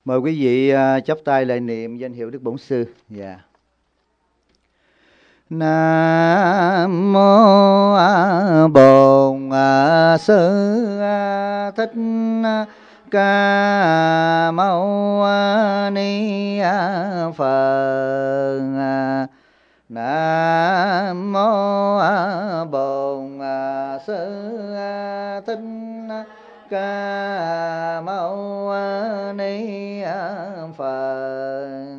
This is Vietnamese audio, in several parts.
Mời quý vị chắp tay lại niệm danh hiệu Đức Bổn Sư. Dạ. Nam mô Bổn Sư Thích Ca Mâu Ni Phật. Nam mô Bổn Sư Thích Ca Mâu Ni Phật.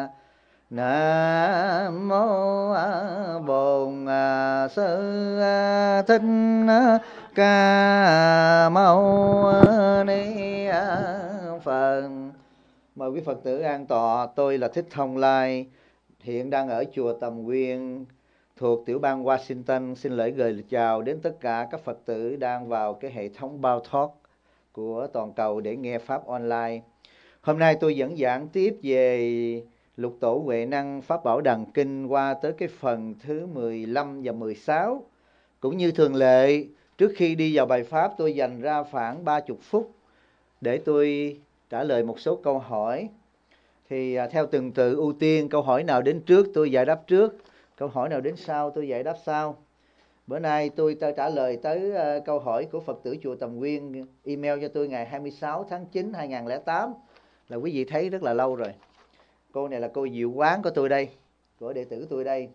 Nam mô Bổn Sư Thích Ca Mâu Ni Phật. Mời quý Phật tử an tọa. Tôi là Thích Thông Lai, hiện đang ở chùa Tầm Nguyên thuộc tiểu bang Washington. Xin gửi chào đến tất cả các Phật tử đang vào cái hệ thống Bao Talk của toàn cầu để nghe Pháp online. Hôm nay tôi dẫn giảng tiếp về Lục Tổ Huệ Năng Pháp Bảo Đằng Kinh qua tới cái phần thứ 15 và 16. Cũng như thường lệ, trước khi đi vào bài Pháp, tôi dành ra khoảng 30 phút để tôi trả lời một số câu hỏi. Thì theo từng tự ưu tiên, câu hỏi nào đến trước tôi giải đáp trước, câu hỏi nào đến sau tôi giải đáp sau. Bữa nay tôi trả lời tới câu hỏi của Phật tử chùa Tầm Nguyên email cho tôi ngày 26 tháng 9 2008, là quý vị thấy rất là lâu rồi. Cô này là cô Diệu Quán của tôi đây, của đệ tử tôi đây.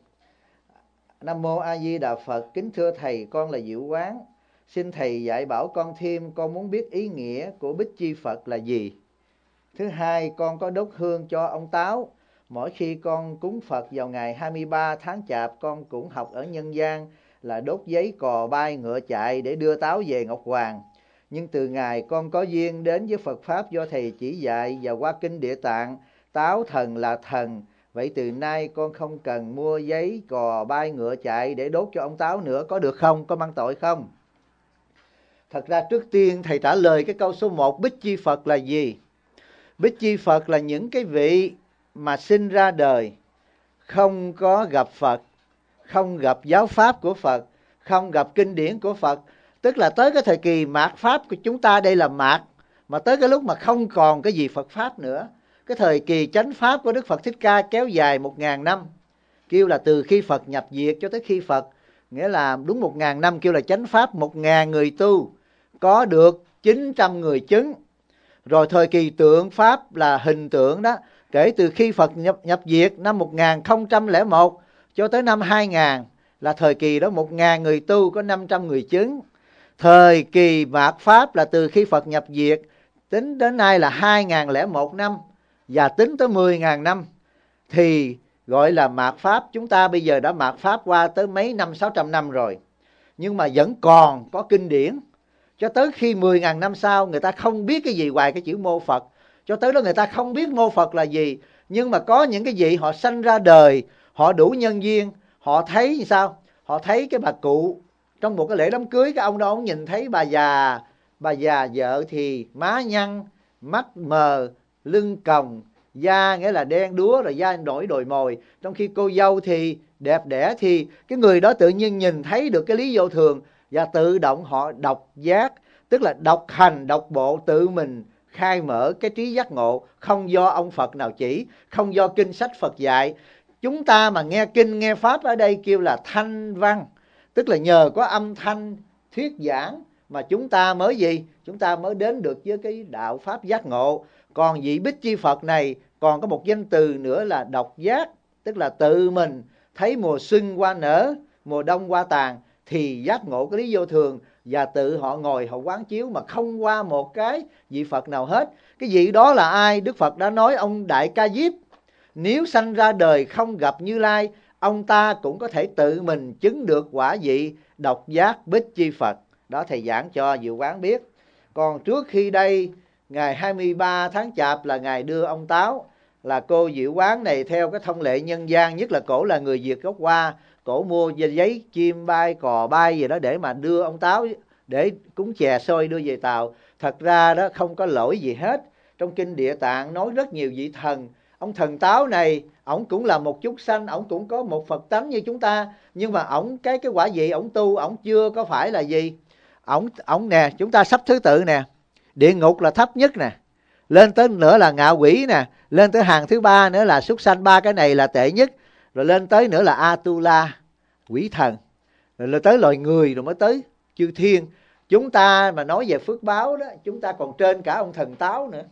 Nam mô A Di Đà Phật. Kính thưa thầy, con là Diệu Quán. Xin thầy dạy bảo con thêm, con muốn biết ý nghĩa của Bích Chi Phật là gì. Thứ hai, con có đốt hương cho ông Táo. Mỗi khi con cúng Phật vào ngày 23 tháng Chạp, con cũng học ở nhân gian là đốt giấy cò bay ngựa chạy để đưa Táo về Ngọc Hoàng. Nhưng từ ngày con có duyên đến với Phật Pháp do thầy chỉ dạy và qua kinh Địa Tạng, Táo thần là thần. Vậy từ nay con không cần mua giấy cò bay ngựa chạy để đốt cho ông Táo nữa, có được không? Có mang tội không? Thật ra trước tiên thầy trả lời cái câu số 1, Bích Chi Phật là gì? Bích Chi Phật là những cái vị mà sinh ra đời không có gặp Phật, không gặp giáo pháp của Phật, không gặp kinh điển của Phật. Tức là tới cái thời kỳ mạt Pháp của chúng ta, đây là mạt, mà tới cái lúc mà không còn cái gì Phật Pháp nữa. Cái thời kỳ chánh Pháp của Đức Phật Thích Ca kéo dài 1000 năm. Kêu là từ khi Phật nhập diệt cho tới khi Phật, nghĩa là đúng 1000 năm, kêu là chánh Pháp. 1000 người tu, có được 900 người chứng. Rồi thời kỳ tượng Pháp là hình tượng đó, kể từ khi Phật nhập diệt năm 1001 cho tới năm 2000 là thời kỳ đó 1000 người tu, có 500 người chứng. Thời kỳ mạt Pháp là từ khi Phật nhập diệt tính đến nay là 2001 năm, và tính tới 10.000 năm thì gọi là mạt Pháp. Chúng ta bây giờ đã mạt Pháp qua tới mấy năm, 600 năm rồi, nhưng mà vẫn còn có kinh điển. Cho tới khi 10.000 năm sau, người ta không biết cái gì ngoài cái chữ mô Phật. Cho tới đó người ta không biết mô Phật là gì. Nhưng mà có những cái vị họ sanh ra đời, họ đủ nhân duyên, họ thấy như sao? Họ thấy cái bà cụ trong một cái lễ đám cưới, cái ông đó ông nhìn thấy bà già vợ thì má nhăn, mắt mờ, lưng còng, da nghĩa là đen đúa, rồi da nổi đồi mồi. Trong khi cô dâu thì đẹp đẽ, thì cái người đó tự nhiên nhìn thấy được cái lý vô thường, và tự động họ độc giác, tức là độc hành, độc bộ, tự mình khai mở cái trí giác ngộ, không do ông Phật nào chỉ, không do kinh sách Phật dạy. Chúng ta mà nghe kinh, nghe Pháp ở đây kêu là thanh văn, tức là nhờ có âm thanh thuyết giảng mà chúng ta mới gì? Chúng ta mới đến được với cái đạo Pháp giác ngộ. Còn vị Bích Chi Phật này còn có một danh từ nữa là độc giác, tức là tự mình thấy mùa xuân hoa nở, mùa đông hoa tàn, thì giác ngộ cái lý vô thường, và tự họ ngồi họ quán chiếu mà không qua một cái vị Phật nào hết. Cái vị đó là ai? Đức Phật đã nói ông Đại Ca Diếp, nếu sanh ra đời không gặp Như Lai, ông ta cũng có thể tự mình chứng được quả vị độc giác Bích Chi Phật. Đó thầy giảng cho Diệu Quán biết. Còn trước khi đây, ngày 23 tháng Chạp là ngày đưa ông Táo, là cô Diệu Quán này theo cái thông lệ nhân gian, nhất là cổ là người Việt gốc Hoa, cổ mua giấy chim bay, cò bay gì đó để mà đưa ông Táo, để cúng chè xôi đưa về Tàu. Thật ra đó không có lỗi gì hết. Trong kinh Địa Tạng nói rất nhiều vị thần. Ông thần Táo này, ổng cũng là một chúng sanh, ổng cũng có một Phật tánh như chúng ta, nhưng mà ổng cái quả vị ổng tu, ổng chưa có phải là gì. Ổng nè, chúng ta sắp thứ tự nè, địa ngục là thấp nhất nè, Lên tới nữa là ngạ quỷ nè, lên tới hàng thứ 3 nữa là súc sanh, 3 cái này là tệ nhất. Rồi lên tới nữa là Atula, quỷ thần. Rồi lên tới loài người, rồi mới tới chư thiên. Chúng ta mà nói về phước báo đó, chúng ta còn trên cả ông thần Táo nữa.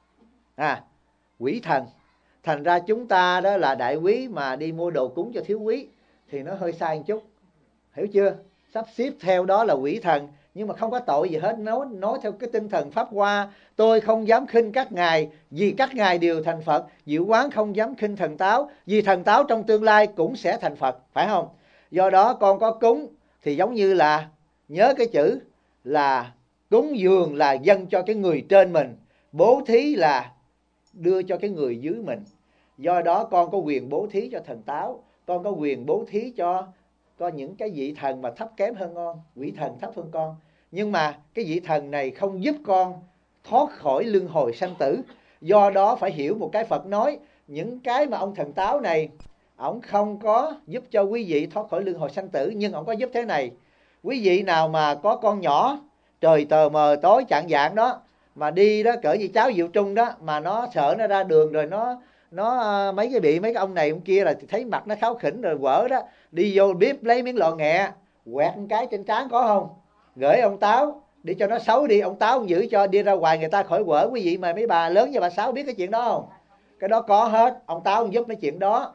Quỷ thần. Thành ra chúng ta đó là đại quý mà đi mua đồ cúng cho thiếu quý thì nó hơi sai một chút, hiểu chưa? Sắp xếp theo đó là quỷ thần, nhưng mà không có tội gì hết. Nói theo cái tinh thần Pháp Hoa: tôi không dám khinh các ngài, vì các ngài đều thành Phật. Diệu Quán không dám khinh thần Táo, vì thần Táo trong tương lai cũng sẽ thành Phật, phải không? Do đó con có cúng thì giống như là nhớ cái chữ là cúng dường là dâng cho cái người trên mình, bố thí là đưa cho cái người dưới mình. Do đó con có quyền bố thí cho thần Táo, con có quyền bố thí cho những cái vị thần mà thấp kém hơn con, quỷ thần thấp hơn con. Nhưng mà cái vị thần này không giúp con thoát khỏi luân hồi sanh tử. Do đó phải hiểu một cái Phật nói, những cái mà ông thần Táo này, ổng không có giúp cho quý vị thoát khỏi luân hồi sanh tử, nhưng ổng có giúp thế này: quý vị nào mà có con nhỏ trời tờ mờ tối chạng vạng đó mà đi đó, cỡ như cháu Diệu Trung đó, mà nó sợ nó ra đường rồi nó mấy cái ông này ông kia là thấy mặt nó kháu khỉnh rồi quở đó, đi vô bếp lấy miếng lọ nghẹ quẹt một cái trên trán, có không? Gửi ông Táo đi cho nó xấu đi, ông Táo ông giữ cho đi ra ngoài người ta khỏi quở. Quý vị mà mấy bà lớn và bà Sáu biết cái chuyện đó không? Cái đó có hết, ông Táo ông giúp mấy chuyện đó.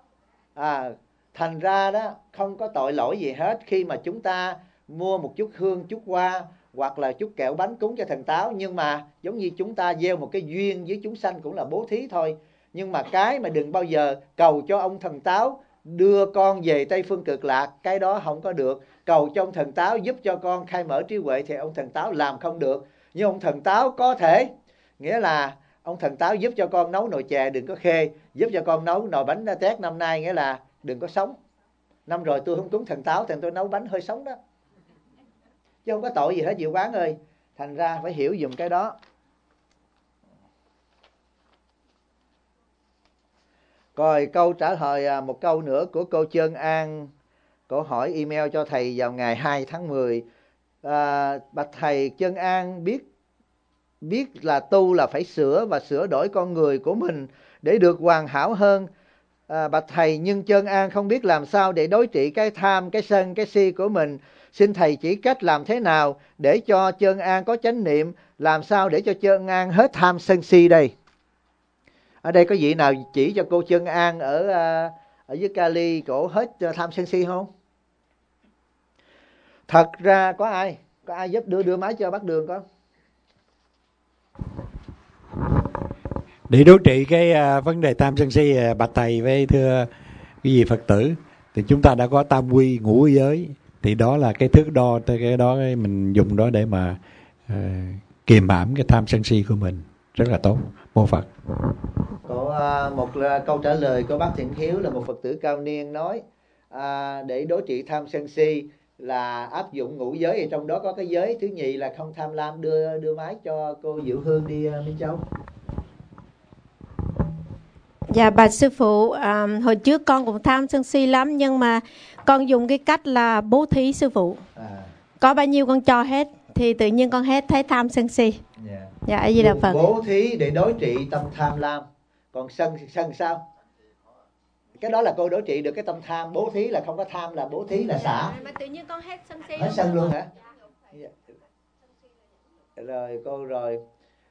Thành ra đó không có tội lỗi gì hết khi mà chúng ta mua một chút hương, chút hoa hoặc là chút kẹo bánh cúng cho thần Táo. Nhưng mà giống như chúng ta gieo một cái duyên với chúng sanh cũng là bố thí thôi. Nhưng mà cái mà đừng bao giờ cầu cho ông thần Táo đưa con về Tây Phương Cực Lạc, cái đó không có được. Cầu cho ông thần Táo giúp cho con khai mở trí huệ thì ông thần Táo làm không được. Nhưng ông thần Táo có thể, nghĩa là ông thần Táo giúp cho con nấu nồi chè đừng có khê, giúp cho con nấu nồi bánh tét năm nay, nghĩa là đừng có sống. Năm rồi tôi không cúng thần Táo thì tôi nấu bánh hơi sống đó, chứ không có tội gì hết Diệu Quán ơi. Thành ra phải hiểu dùm cái đó. Rồi câu trả lời một câu nữa của cô Trân An. Cô hỏi email cho thầy vào ngày 2 tháng 10. Bạch thầy, Trân An biết là tu là phải sửa và sửa đổi con người của mình để được hoàn hảo hơn. Bạch thầy, nhưng Trân An không biết làm sao để đối trị cái tham, cái sân, cái si của mình. Xin thầy chỉ cách làm thế nào để cho Trân An có chánh niệm, làm sao để cho Trân An hết tham sân si đây. Ở đây có vị nào chỉ cho cô Trân An ở dưới Cali cổ hết tham sân si không? Thật ra có ai giúp đưa máy cho bác Đường con? Để đối trị cái vấn đề tham sân si, bạch thầy với thưa cái gì Phật tử, thì chúng ta đã có tam quy ngũ giới, thì đó là cái thước đo, cái đó mình dùng đó để mà kiềm hãm cái tham sân si của mình, rất là tốt. Mô Phật. Có một câu trả lời của bác Thiện Hiếu là một Phật tử cao niên nói để đối trị tham sân si là áp dụng ngũ giới, trong đó có cái giới thứ nhì là không tham lam. Đưa máy cho cô Diệu Hương đi Minh Châu. Dạ bạch sư phụ, hồi trước con cũng tham sân si lắm, nhưng mà con dùng cái cách là bố thí sư phụ. Có bao nhiêu con cho hết thì tự nhiên con hết thấy tham sân si. Dạ, A Di Đà Phật. Bố thí để đối trị tâm tham lam. Còn sân sao? Cái đó là cô đối trị được cái tâm tham. Bố thí là không có tham, là bố thí là xả. Mà tự nhiên con hết sân si. Hết sân luôn hả? Rồi cô rồi.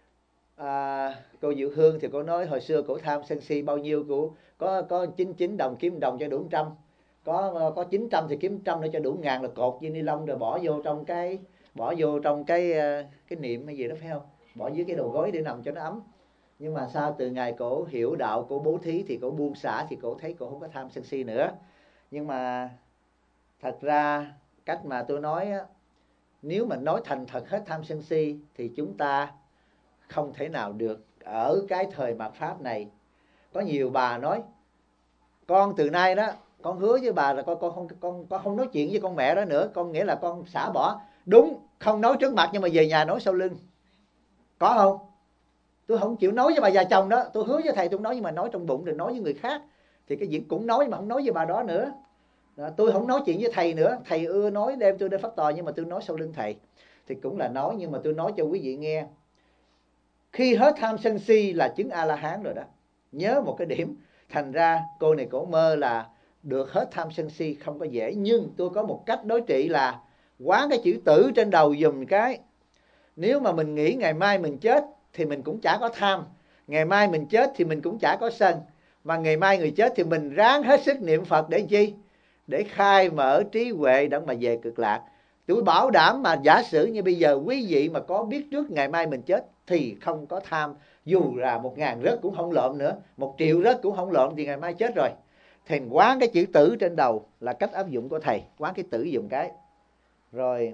Cô Diệu Hương thì cô nói hồi xưa cổ tham sân si bao nhiêu, cổ có 99 đồng kiếm đồng cho đủ 100, có 900 thì kiếm 100 để cho đủ 1000, là cột dây ni lông rồi bỏ vô trong cái niệm hay gì đó, phải không? Bỏ dưới cái đầu gối để nằm cho nó ấm. Nhưng mà sao từ ngày cổ hiểu đạo, cổ bố thí thì cổ buông xả, thì cổ thấy cổ không có tham sân si nữa. Nhưng mà thật ra cách mà tôi nói á, nếu mà nói thành thật hết tham sân si thì chúng ta không thể nào được ở cái thời mạt pháp này. Có nhiều bà nói con từ nay đó con hứa với bà là con không nói chuyện với con mẹ đó nữa, con nghĩa là con xả bỏ. Đúng, không nói trước mặt nhưng mà về nhà nói sau lưng. Có không? Tôi không chịu nói với bà già chồng đó, tôi hứa với thầy tôi nói, nhưng mà nói trong bụng rồi nói với người khác thì cái việc cũng nói mà không nói với bà đó nữa. Tôi không nói chuyện với thầy nữa, thầy ưa nói đem tôi đến pháp tòa nhưng mà tôi nói sau lưng thầy thì cũng là nói, nhưng mà tôi nói cho quý vị nghe. Khi hết tham sân si là chứng A-la-hán rồi đó. Nhớ một cái điểm. Thành ra cô này cổ mơ là được hết tham sân si không có dễ. Nhưng tôi có một cách đối trị là quán cái chữ tử trên đầu dùm cái. Nếu mà mình nghĩ ngày mai mình chết thì mình cũng chả có tham, ngày mai mình chết thì mình cũng chả có sân. Mà ngày mai người chết thì mình ráng hết sức niệm Phật để chi? Để khai mở trí huệ để mà về cực lạc. Tôi bảo đảm mà giả sử như bây giờ quý vị mà có biết trước ngày mai mình chết thì không có tham. Dù là 1.000 rớt cũng không lộn nữa, 1 triệu rớt cũng không lộn, thì ngày mai chết rồi. Thì quán cái chữ tử trên đầu là cách áp dụng của thầy. Quán cái tử dùng cái. Rồi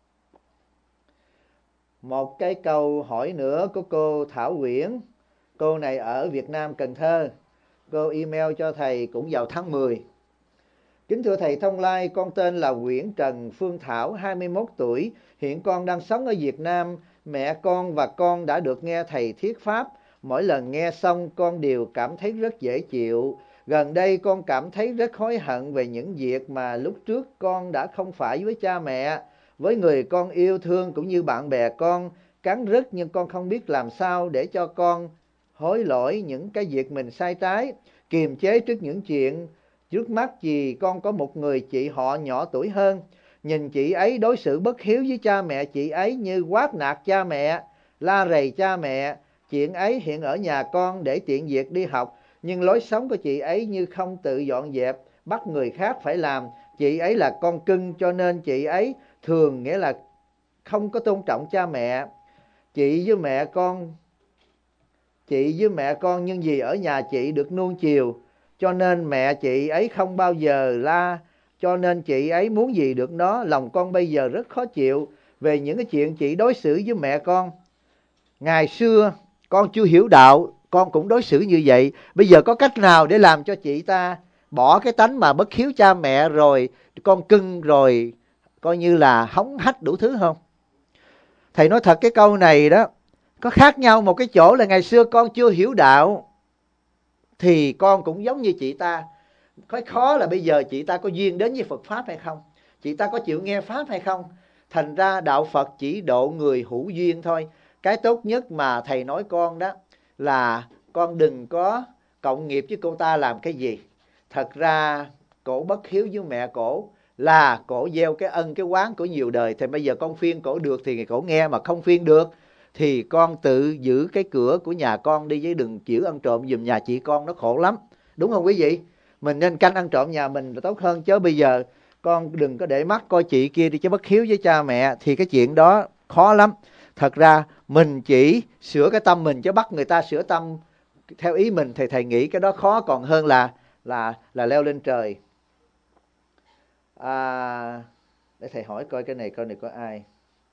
một cái câu hỏi nữa của cô Thảo Nguyễn. Cô này ở Việt Nam, Cần Thơ. Cô email cho thầy cũng vào tháng 10. Kính thưa thầy Thông Lai, con tên là Nguyễn Trần Phương Thảo, 21 tuổi. Hiện con đang sống ở Việt Nam. Mẹ con và con đã được nghe thầy thuyết pháp. Mỗi lần nghe xong con đều cảm thấy rất dễ chịu. Gần đây con cảm thấy rất hối hận về những việc mà lúc trước con đã không phải với cha mẹ, với người con yêu thương cũng như bạn bè con. Cắn rứt nhưng con không biết làm sao để cho con hối lỗi những cái việc mình sai trái, kiềm chế trước những chuyện trước mắt. Vì con có một người chị họ nhỏ tuổi hơn. Nhìn chị ấy đối xử bất hiếu với cha mẹ chị ấy, như quát nạt cha mẹ, la rầy cha mẹ. Chuyện ấy hiện ở nhà con để tiện việc đi học, nhưng lối sống của chị ấy như không tự dọn dẹp, bắt người khác phải làm. Chị ấy là con cưng cho nên chị ấy thường nghĩa là không có tôn trọng cha mẹ. Chị với mẹ con nhưng vì ở nhà chị được nuông chiều cho nên mẹ chị ấy không bao giờ la, cho nên chị ấy muốn gì được đó. Lòng con bây giờ rất khó chịu về những cái chuyện chị đối xử với mẹ con. Ngày xưa con chưa hiểu đạo, con cũng đối xử như vậy. Bây giờ có cách nào để làm cho chị ta bỏ cái tánh mà bất hiếu cha mẹ rồi con cưng rồi coi như là hống hách đủ thứ không? Thầy nói thật cái câu này đó có khác nhau một cái chỗ là ngày xưa con chưa hiểu đạo thì con cũng giống như chị ta. Cái khó là bây giờ chị ta có duyên đến với Phật Pháp hay không, chị ta có chịu nghe Pháp hay không. Thành ra đạo Phật chỉ độ người hữu duyên thôi. Cái tốt nhất mà thầy nói con đó là con đừng có cộng nghiệp với cô ta làm cái gì. Thật ra cổ bất hiếu với mẹ cổ là cổ gieo cái ân cái oán của nhiều đời. Thì bây giờ con khuyên cổ được thì cổ nghe, mà không khuyên được thì con tự giữ cái cửa của nhà con đi, với đừng chịu ăn trộm giùm nhà chị con, nó khổ lắm. Đúng không quý vị? Mình nên canh ăn trộm nhà mình là tốt hơn. Chứ bây giờ con đừng có để mắt coi chị kia đi chứ bất hiếu với cha mẹ, thì cái chuyện đó khó lắm. Thật ra mình chỉ sửa cái tâm mình chứ bắt người ta sửa tâm theo ý mình thì thầy nghĩ cái đó khó còn hơn là leo lên trời. Để thầy hỏi coi cái này có ai.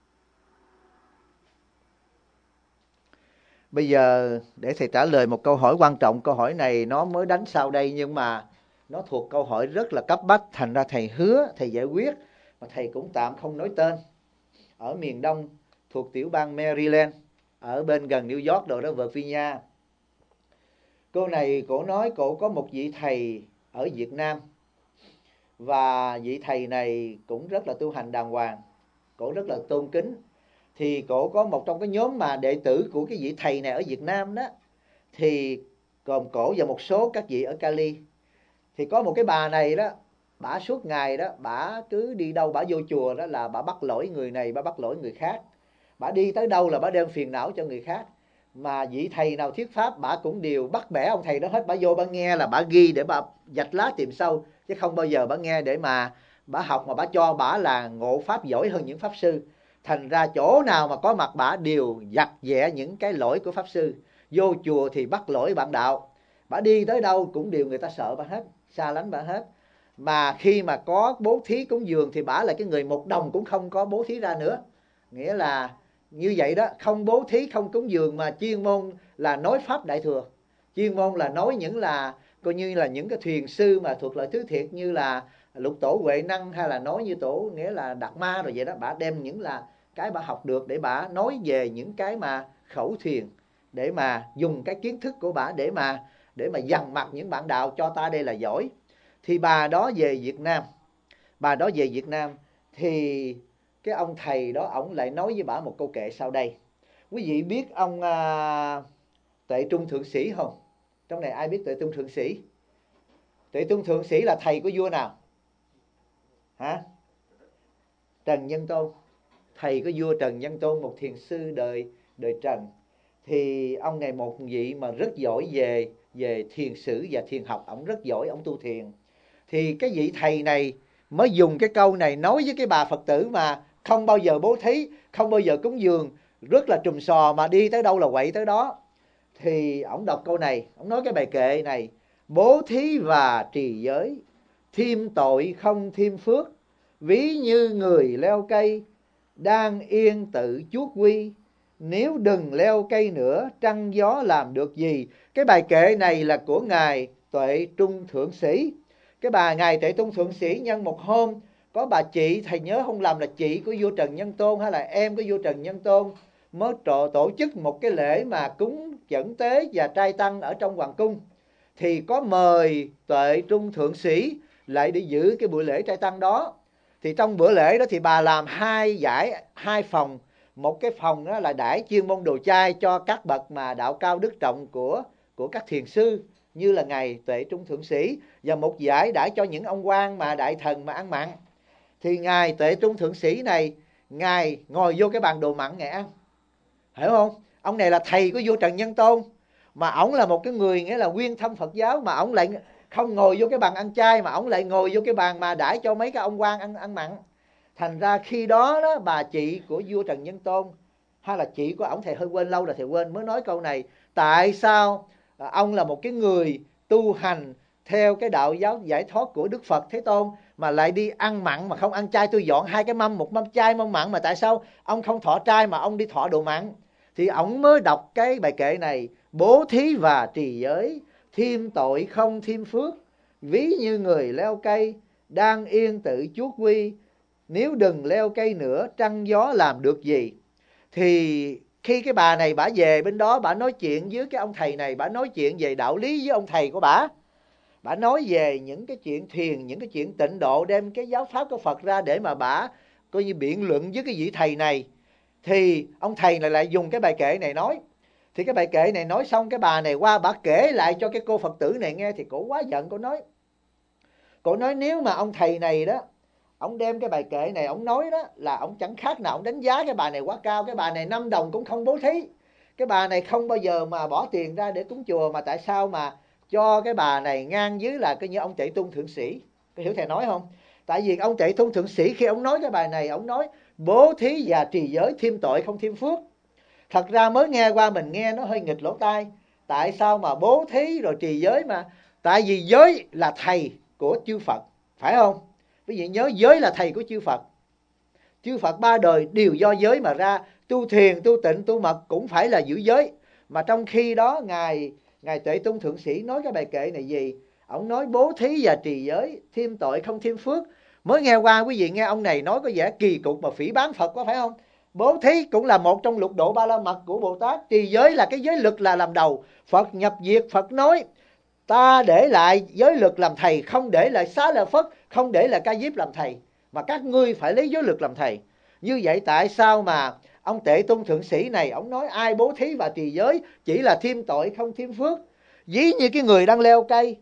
Bây giờ để thầy trả lời một câu hỏi quan trọng. Câu hỏi này nó mới đánh sau đây nhưng mà nó thuộc câu hỏi rất là cấp bách. Thành ra thầy hứa thầy giải quyết, mà thầy cũng tạm không nói tên. Ở miền Đông thuộc tiểu bang Maryland, ở bên gần New York đồ đó, Virginia. Cô này cổ nói cổ có một vị thầy ở Việt Nam, và vị thầy này cũng rất là tu hành đàng hoàng, cổ rất là tôn kính. Thì cổ có một trong cái nhóm mà đệ tử của cái vị thầy này ở Việt Nam đó, thì gồm cổ và một số các vị ở Cali. Thì có một cái bà này đó, bả suốt ngày đó, bả cứ đi đâu bả vô chùa đó là bả bắt lỗi người này, bả bắt lỗi người khác. Bả đi tới đâu là bả đem phiền não cho người khác. Mà vị thầy nào thuyết pháp bả cũng đều bắt bẻ ông thầy đó hết. Bả vô bả nghe là bả ghi để bả vạch lá tìm sâu, chứ không bao giờ bả nghe để mà bả học, mà bả cho bả là ngộ pháp giỏi hơn những pháp sư. Thành ra chỗ nào mà có mặt bả đều vạch vẽ những cái lỗi của pháp sư. Vô chùa thì bắt lỗi bạn đạo, bả đi tới đâu cũng đều người ta sợ bả hết, xa lánh bả hết. Mà khi mà có bố thí cúng dường thì bả là cái người một đồng cũng không có bố thí ra nữa. Nghĩa là như vậy đó, không bố thí không cúng dường, mà chuyên môn là nói pháp đại thừa, chuyên môn là nói những là coi như là những cái thuyền sư mà thuộc loại thứ thiệt, như là Lục Tổ Huệ Năng, hay là nói như tổ nghĩa là Đạt Ma rồi vậy đó. Bả đem những là cái bả học được để bả nói về những cái mà khẩu thuyền, để mà dùng cái kiến thức của bả để mà dằn mặt những bạn đạo cho ta đây là giỏi. Thì bà đó về Việt Nam thì cái ông thầy đó ổng lại nói với bả một câu kệ sau đây. Quý vị biết ông Tuệ Trung Thượng Sĩ không? Trong này ai biết Tuệ Trung Thượng Sĩ? Tuệ Trung Thượng Sĩ là thầy của vua nào? Hả? Trần Nhân Tôn. Thầy của vua Trần Nhân Tôn, một thiền sư đời Trần. Thì ông này một vị mà rất giỏi về thiền sử và thiền học. Ông rất giỏi, ông tu thiền. Thì cái vị thầy này mới dùng cái câu này nói với cái bà Phật tử mà không bao giờ bố thí, không bao giờ cúng dường, rất là trùm sò, mà đi tới đâu là quậy tới đó. Thì ông đọc câu này, ông nói cái bài kệ này: bố thí và trì giới, thêm tội không thêm phước, ví như người leo cây, đang yên tự chuốt quy, nếu đừng leo cây nữa, trăng gió làm được gì. Cái bài kệ này là của Ngài Tuệ Trung Thượng Sĩ. Ngài Tuệ Trung Thượng Sĩ nhân một hôm, có bà chị, thầy nhớ không lầm là chị của vua Trần Nhân Tôn hay là em của vua Trần Nhân Tôn, mới tổ chức một cái lễ mà cúng dẫn tế và trai tăng ở trong hoàng cung. Thì có mời Tuệ Trung Thượng Sĩ lại để giữ cái buổi lễ trai tăng đó. Thì trong bữa lễ đó thì bà làm hai phòng. Một cái phòng đó là đãi chuyên môn đồ chay cho các bậc mà đạo cao đức trọng của các thiền sư như là Ngài Tuệ Trung Thượng Sĩ, và một dải đãi cho những ông quan mà đại thần mà ăn mặn. Thì Ngài Tuệ Trung Thượng Sĩ này, Ngài ngồi vô cái bàn đồ mặn Ngài ăn. Hiểu không? Ông này là thầy của vua Trần Nhân Tôn, mà ổng là một cái người nghĩa là nguyên thâm Phật giáo, mà ổng lại không ngồi vô cái bàn ăn chay, mà ổng lại ngồi vô cái bàn mà đãi cho mấy cái ông quan ăn mặn. Thành ra khi đó đó, bà chị của vua Trần Nhân Tôn, hay là chị của ổng, thầy hơi quên, lâu rồi thầy quên, mới nói câu này: tại sao ông là một cái người tu hành theo cái đạo giáo giải thoát của Đức Phật Thế Tôn mà lại đi ăn mặn mà không ăn chay? Tôi dọn hai cái mâm, một mâm chay, mâm mặn, mà tại sao ông không thọ trai mà ông đi thọ đồ mặn? Thì ổng mới đọc cái bài kệ này: bố thí và trì giới, thêm tội không thêm phước, ví như người leo cây, đang yên tự chuốt quy, nếu đừng leo cây nữa, trăng gió làm được gì. Thì khi cái bà này bả về bên đó, bả nói chuyện với cái ông thầy này, bả nói chuyện về đạo lý với ông thầy của bả. Bả nói về những cái chuyện thiền, những cái chuyện tịnh độ, đem cái giáo pháp của Phật ra để mà bả coi như biện luận với cái vị thầy này. Thì ông thầy này lại dùng cái bài kệ này nói. Thì cái bài kệ này nói xong, cái bà này qua bả kể lại cho cái cô Phật tử này nghe. Thì cổ quá giận, cổ nói nếu mà ông thầy này đó, ông đem cái bài kệ này ông nói đó, là ông chẳng khác nào ông đánh giá cái bà này quá cao. Cái bà này 5 đồng cũng không bố thí, cái bà này không bao giờ mà bỏ tiền ra để cúng chùa, mà tại sao mà cho cái bà này ngang với là cái như ông Tuệ Trung Thượng Sĩ? Có hiểu thầy nói không? Tại vì ông Tuệ Trung Thượng Sĩ khi ông nói cái bài này, ông nói bố thí và trì giới, thêm tội không thêm phước. Thật ra mới nghe qua mình nghe nó hơi nghịch lỗ tai. Tại sao mà bố thí rồi trì giới mà? Tại vì giới là thầy của chư Phật, phải không? Quý vị nhớ, giới là thầy của chư Phật. Chư Phật 3 đời đều do giới mà ra. Tu thiền, tu tịnh, tu mật cũng phải là giữ giới. Mà trong khi đó Ngài Tuệ Trung Thượng Sĩ nói cái bài kệ này gì? Ông nói bố thí và trì giới, thêm tội không thêm phước. Mới nghe qua quý vị nghe ông này nói có vẻ kỳ cục mà phỉ báng Phật quá, phải không? Bố thí cũng là một trong lục độ ba la mật của Bồ Tát. Trì giới là cái giới lực là làm đầu. Phật nhập diệt, Phật nói ta để lại giới lực làm thầy, không để lại Xá Lợi Phất, không để lại Ca Diếp làm thầy, mà các ngươi phải lấy giới lực làm thầy. Như vậy tại sao mà ông Tuệ Trung Thượng Sĩ này, ông nói ai bố thí và trì giới chỉ là thêm tội không thêm phước, ví như cái người đang leo cây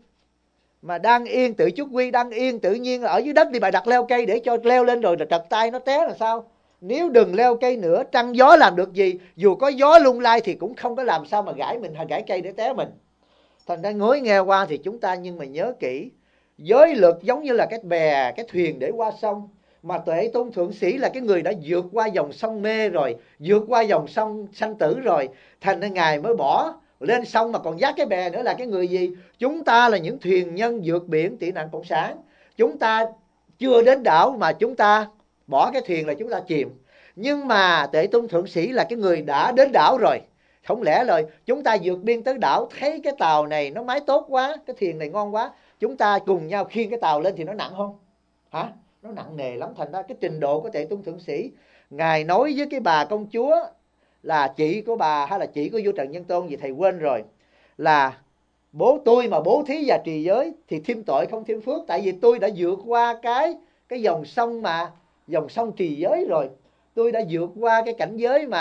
mà đang yên tự chút quy, đang yên tự nhiên ở dưới đất, thì bà đặt leo cây để cho leo lên rồi trật tay nó té là sao? Nếu đừng leo cây nữa, trăng gió làm được gì? Dù có gió lung lay thì cũng không có làm sao mà gãi mình hay gãi cây để té mình. Thành ra ngồi nghe qua thì chúng ta nhưng mà nhớ kỹ, giới lực giống như là cái bè, cái thuyền để qua sông. Mà Tuệ Tôn Thượng Sĩ là cái người đã vượt qua dòng sông mê rồi, vượt qua dòng sông sanh tử rồi. Thành ra Ngài mới bỏ lên sông mà còn dắt cái bè nữa là cái người gì? Chúng ta là những thuyền nhân vượt biển tị nạn cộng sản. Chúng ta chưa đến đảo mà chúng ta bỏ cái thuyền là chúng ta chìm. Nhưng mà Tuệ Tôn Thượng Sĩ là cái người đã đến đảo rồi. Không lẽ rồi chúng ta vượt biên tới đảo, thấy cái tàu này nó máy tốt quá, cái thuyền này ngon quá, chúng ta cùng nhau khiêng cái tàu lên thì nó nặng không? Hả? Nó nặng nề lắm. Thành ra cái trình độ của Tuệ Tôn Thượng Sĩ, Ngài nói với cái bà công chúa là chị của bà hay là chị của vua Trần Nhân Tôn gì thầy quên rồi, là bố tôi mà bố thí và trì giới thì thêm tội không thêm phước. Tại vì tôi đã vượt qua cái dòng sông mà dòng sông trì giới rồi. Tôi đã vượt qua cái cảnh giới mà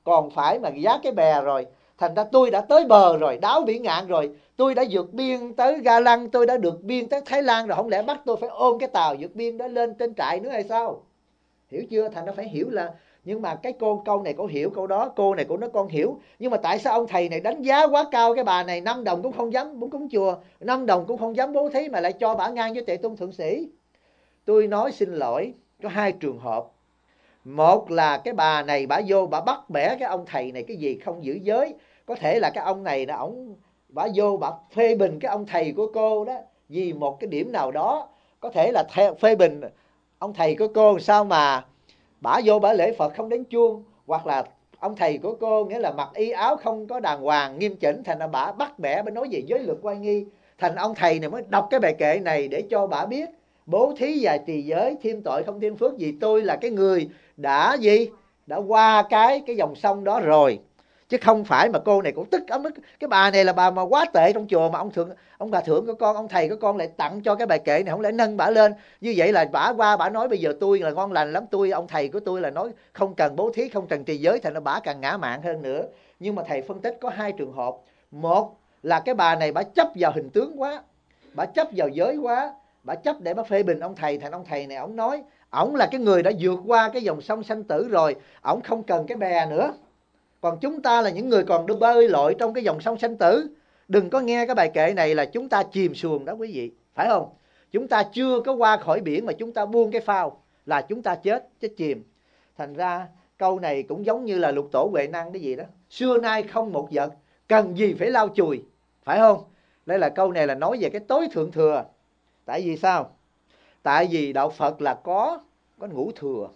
còn phải mà vác cái bè rồi. Thành ra tôi đã tới bờ rồi, đáo biển ngạn rồi, tôi đã vượt biên tới Ga Lăng, tôi đã được biên tới Thái Lan rồi, không lẽ bắt tôi phải ôm cái tàu vượt biên đó lên trên trại nữa hay sao? Hiểu chưa? Thành ra phải hiểu là, nhưng mà cái câu này cô hiểu, câu đó cô này cô nói con hiểu, nhưng mà tại sao ông thầy này đánh giá quá cao cái bà này, 5 đồng cũng không dám bún cúng chùa, 5 đồng cũng không dám bố thí, mà lại cho bà ngang với Tề Tôn Thượng Sĩ? Tôi nói xin lỗi, có 2 trường hợp. Một là cái bà này bà vô bà bắt bẻ cái ông thầy này cái gì không giữ giới. Có thể là cái ông này là bà vô bà phê bình cái ông thầy của cô đó vì một cái điểm nào đó. Có thể là phê bình ông thầy của cô sao mà bà vô bà lễ Phật không đến chuông, hoặc là ông thầy của cô nghĩa là mặc y áo không có đàng hoàng nghiêm chỉnh, thành ra bà bắt bẻ, bà nói về giới luật oai nghi. Thành ông thầy này mới đọc cái bài kệ này để cho bà biết bố thí và trì giới thêm tội không thêm phước, vì tôi là cái người đã qua cái dòng sông đó rồi. Chứ không phải mà cô này cũng tức ấm ức. Cái bà này là bà mà quá tệ trong chùa, mà ông bà thượng của con, ông thầy của con lại tặng cho cái bài kệ này, không lẽ nâng bả lên. Như vậy là bả qua bả nói bây giờ tôi là ngon lành lắm, ông thầy của tôi là nói không cần bố thí, không cần trì giới, thành ra bả càng ngã mạn hơn nữa. Nhưng mà thầy phân tích có 2 trường hợp. Một là cái bà này bả chấp vào hình tướng quá, bả chấp vào giới quá, bả chấp để bả phê bình ông thầy. Thành ông thầy này ông nói ổng là cái người đã vượt qua cái dòng sông sanh tử rồi, ổng không cần cái bè nữa. Còn chúng ta là những người còn bơi lội trong cái dòng sông sanh tử. Đừng có nghe cái bài kệ này là chúng ta chìm xuồng đó quý vị, phải không? Chúng ta chưa có qua khỏi biển mà chúng ta buông cái phao là chúng ta chết chìm. Thành ra câu này cũng giống như là Lục Tổ Huệ Năng cái gì đó, xưa nay không một vật, cần gì phải lau chùi, phải không? Đây là câu này là nói về cái tối thượng thừa. Tại vì sao? Tại vì đạo Phật là có ngũ thừa,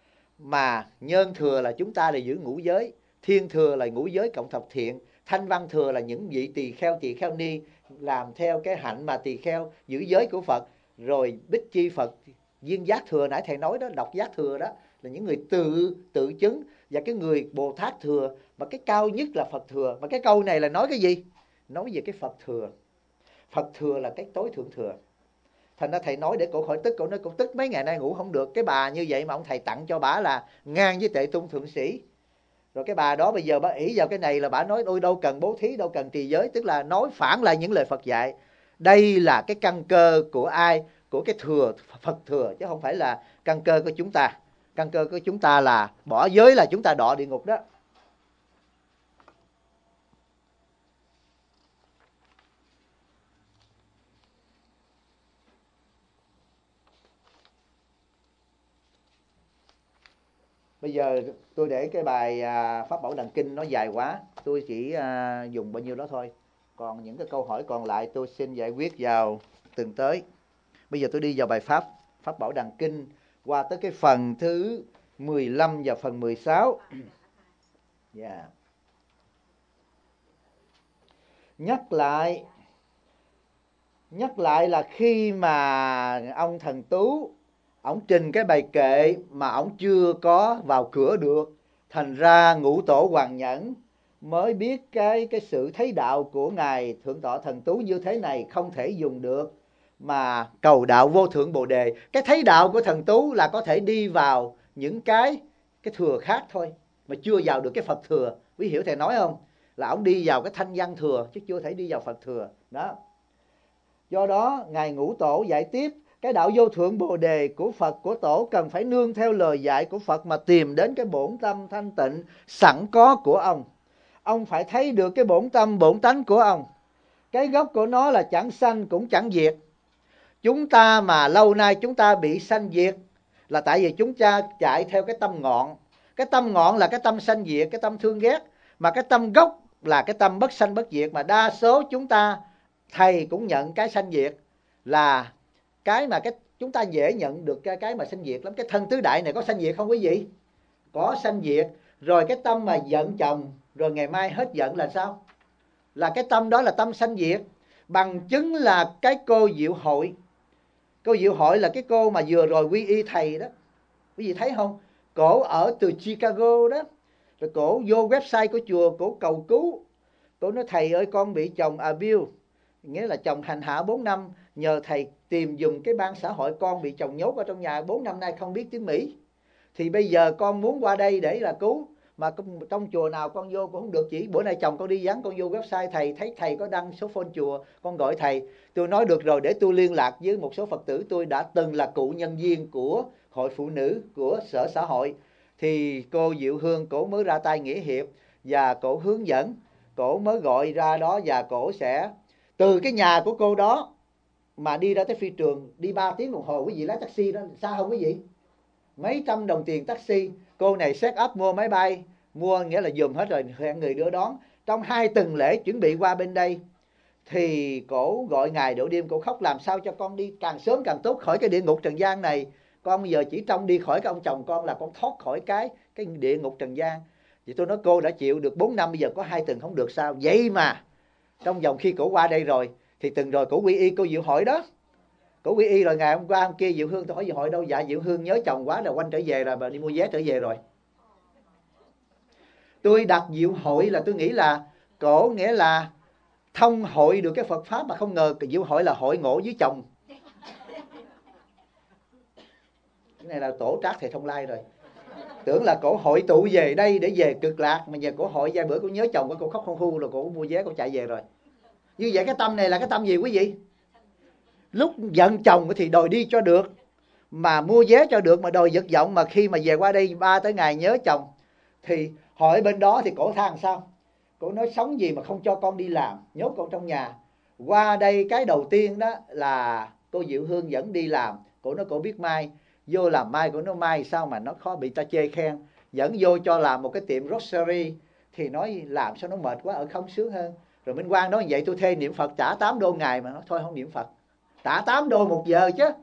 mà nhân thừa là chúng ta để giữ ngũ giới, thiên thừa là ngũ giới cộng thập thiện, thanh văn thừa là những vị tỳ kheo ni làm theo cái hạnh mà tỳ kheo giữ giới của Phật. Rồi Bích Chi Phật viên giác thừa, nãy thầy nói đó, độc giác thừa đó là những người tự chứng, và cái người Bồ Tát thừa, mà cái cao nhất là Phật thừa. Mà cái câu này là nói cái gì? Nói về cái Phật thừa. Phật thừa là cái tối thượng thừa. Thành ra thầy nói để cổ khỏi tức. Cổ nói cổ tức mấy ngày nay ngủ không được. Cái bà như vậy mà ông thầy tặng cho bả là ngang với Tệ Tôn Thượng Sĩ. Rồi cái bà đó bây giờ bả ỷ vào cái này là bả nói ôi đâu cần bố thí, đâu cần trì giới, tức là nói phản lại những lời Phật dạy. Đây là cái căn cơ của ai? Của cái thừa, Phật thừa, chứ không phải là căn cơ của chúng ta. Căn cơ của chúng ta là bỏ giới là chúng ta đọa địa ngục đó. Bây giờ tôi để cái bài Pháp Bảo Đằng Kinh nó dài quá, tôi chỉ dùng bao nhiêu đó thôi. Còn những cái câu hỏi còn lại tôi xin giải quyết vào tuần tới. Bây giờ tôi đi vào bài Pháp Bảo Đằng Kinh, qua tới cái phần thứ 15 và phần 16. Yeah. Nhắc lại là khi mà ông Thần Tú ổng trình cái bài kệ mà ổng chưa có vào cửa được, thành ra Ngũ Tổ Hoàng Nhẫn mới biết cái sự thấy đạo của ngài Thượng Tọa Thần Tú như thế này không thể dùng được, mà cầu đạo vô thượng Bồ Đề. Cái thấy đạo của Thần Tú là có thể đi vào những cái thừa khác thôi, mà chưa vào được cái Phật thừa. Quý hiểu thầy nói không? Là ổng đi vào cái thanh văn thừa chứ chưa thể đi vào Phật thừa đó. Do đó ngài Ngũ Tổ dạy tiếp cái đạo vô thượng Bồ Đề của Phật, của Tổ cần phải nương theo lời dạy của Phật mà tìm đến cái bổn tâm thanh tịnh sẵn có của ông. Ông phải thấy được cái bổn tâm, bổn tánh của ông. Cái gốc của nó là chẳng sanh cũng chẳng diệt. Chúng ta mà lâu nay chúng ta bị sanh diệt là tại vì chúng ta chạy theo cái tâm ngọn. Cái tâm ngọn là cái tâm sanh diệt, cái tâm thương ghét. Mà cái tâm gốc là cái tâm bất sanh bất diệt. Mà đa số chúng ta, thầy cũng nhận cái sanh diệt là cái mà chúng ta dễ nhận được cái mà sanh diệt lắm. Cái thân tứ đại này có sanh diệt không quý vị? Có sanh diệt. Rồi cái tâm mà giận chồng rồi ngày mai hết giận là sao? Là cái tâm đó là tâm sanh diệt. Bằng chứng là cái cô Diệu Hội. Cô Diệu Hội là cái cô mà vừa rồi quy y thầy đó. Quý vị thấy không? Cổ ở từ Chicago đó. Rồi cổ vô website của chùa, cổ cầu cứu. Cổ nói thầy ơi con bị chồng abuse, nghĩa là chồng hành hạ 4 năm. Nhờ thầy tìm dùng cái ban xã hội, con bị chồng nhốt ở trong nhà 4 năm nay không biết tiếng Mỹ. Thì bây giờ con muốn qua đây để là cứu. mà trong chùa nào con vô cũng không được. Chỉ bữa nay chồng con đi vắng, con vô website thầy, thấy thầy có đăng số phone chùa, con gọi thầy. Tôi nói được rồi, để tôi liên lạc với một số Phật tử tôi đã từng là cựu nhân viên của hội phụ nữ, của sở xã hội. Thì cô Diệu Hương cổ mới ra tay nghĩa hiệp, và cổ hướng dẫn, cổ mới gọi ra đó, và cổ sẽ từ cái nhà của cô đó mà đi ra tới phi trường, đi 3 tiếng đồng hồ. Quý vị lái taxi đó xa không quý vị? Mấy trăm đồng tiền taxi. Cô này set up mua máy bay, mua nghĩa là dùm hết rồi, hẹn người đưa đón. Trong 2 tuần lễ chuẩn bị qua bên đây, thì cổ gọi ngày đổ đêm, cổ khóc làm sao cho con đi càng sớm càng tốt khỏi cái địa ngục trần gian này. Con giờ chỉ trông đi khỏi cái ông chồng con là con thoát khỏi cái địa ngục trần gian. Thì tôi nói cô đã chịu được 4 năm, bây giờ có 2 tuần không được sao? Vậy mà trong vòng khi cổ qua đây rồi thì tuần rồi cổ quy y. Cô Diệu hỏi đó, cổ quy y rồi ngày hôm qua hôm kia Diệu Hương tôi hỏi Diệu hỏi đâu? Dạ Diệu Hương nhớ chồng quá là quanh trở về rồi, mà đi mua vé trở về rồi. Tôi đặt Diệu hội là tôi nghĩ là cổ nghĩa là thông hội được cái Phật pháp, mà không ngờ Diệu hội là hội ngộ với chồng. Cái này là tổ trác thầy Thông Lai rồi. Tưởng là cổ hội tụ về đây để về cực lạc, mà về cổ hội vài bữa cổ nhớ chồng, cổ khóc không hu rồi cổ mua vé cổ chạy về rồi. Như vậy cái tâm này là cái tâm gì quý vị? Lúc giận chồng thì đòi đi cho được, mà mua vé cho được, mà đòi giật vọng. Mà khi mà về qua đây 3 tới ngày nhớ chồng, thì hỏi bên đó thì cổ than sao? Cổ nói sống gì mà không cho con đi làm, nhốt con trong nhà. Qua đây cái đầu tiên đó là cô Diệu Hương dẫn đi làm. Cổ nói cổ biết may, vô làm may. Cổ nói may sao mà nó khó, bị ta chê khen. Dẫn vô cho làm một cái tiệm grocery, thì nói làm sao nó mệt quá, ở không sướng hơn. Rồi Minh Quang nói vậy tôi thuê niệm Phật trả 8 đô ngày, mà nói thôi không niệm Phật, trả 8 đô 1 giờ chứ.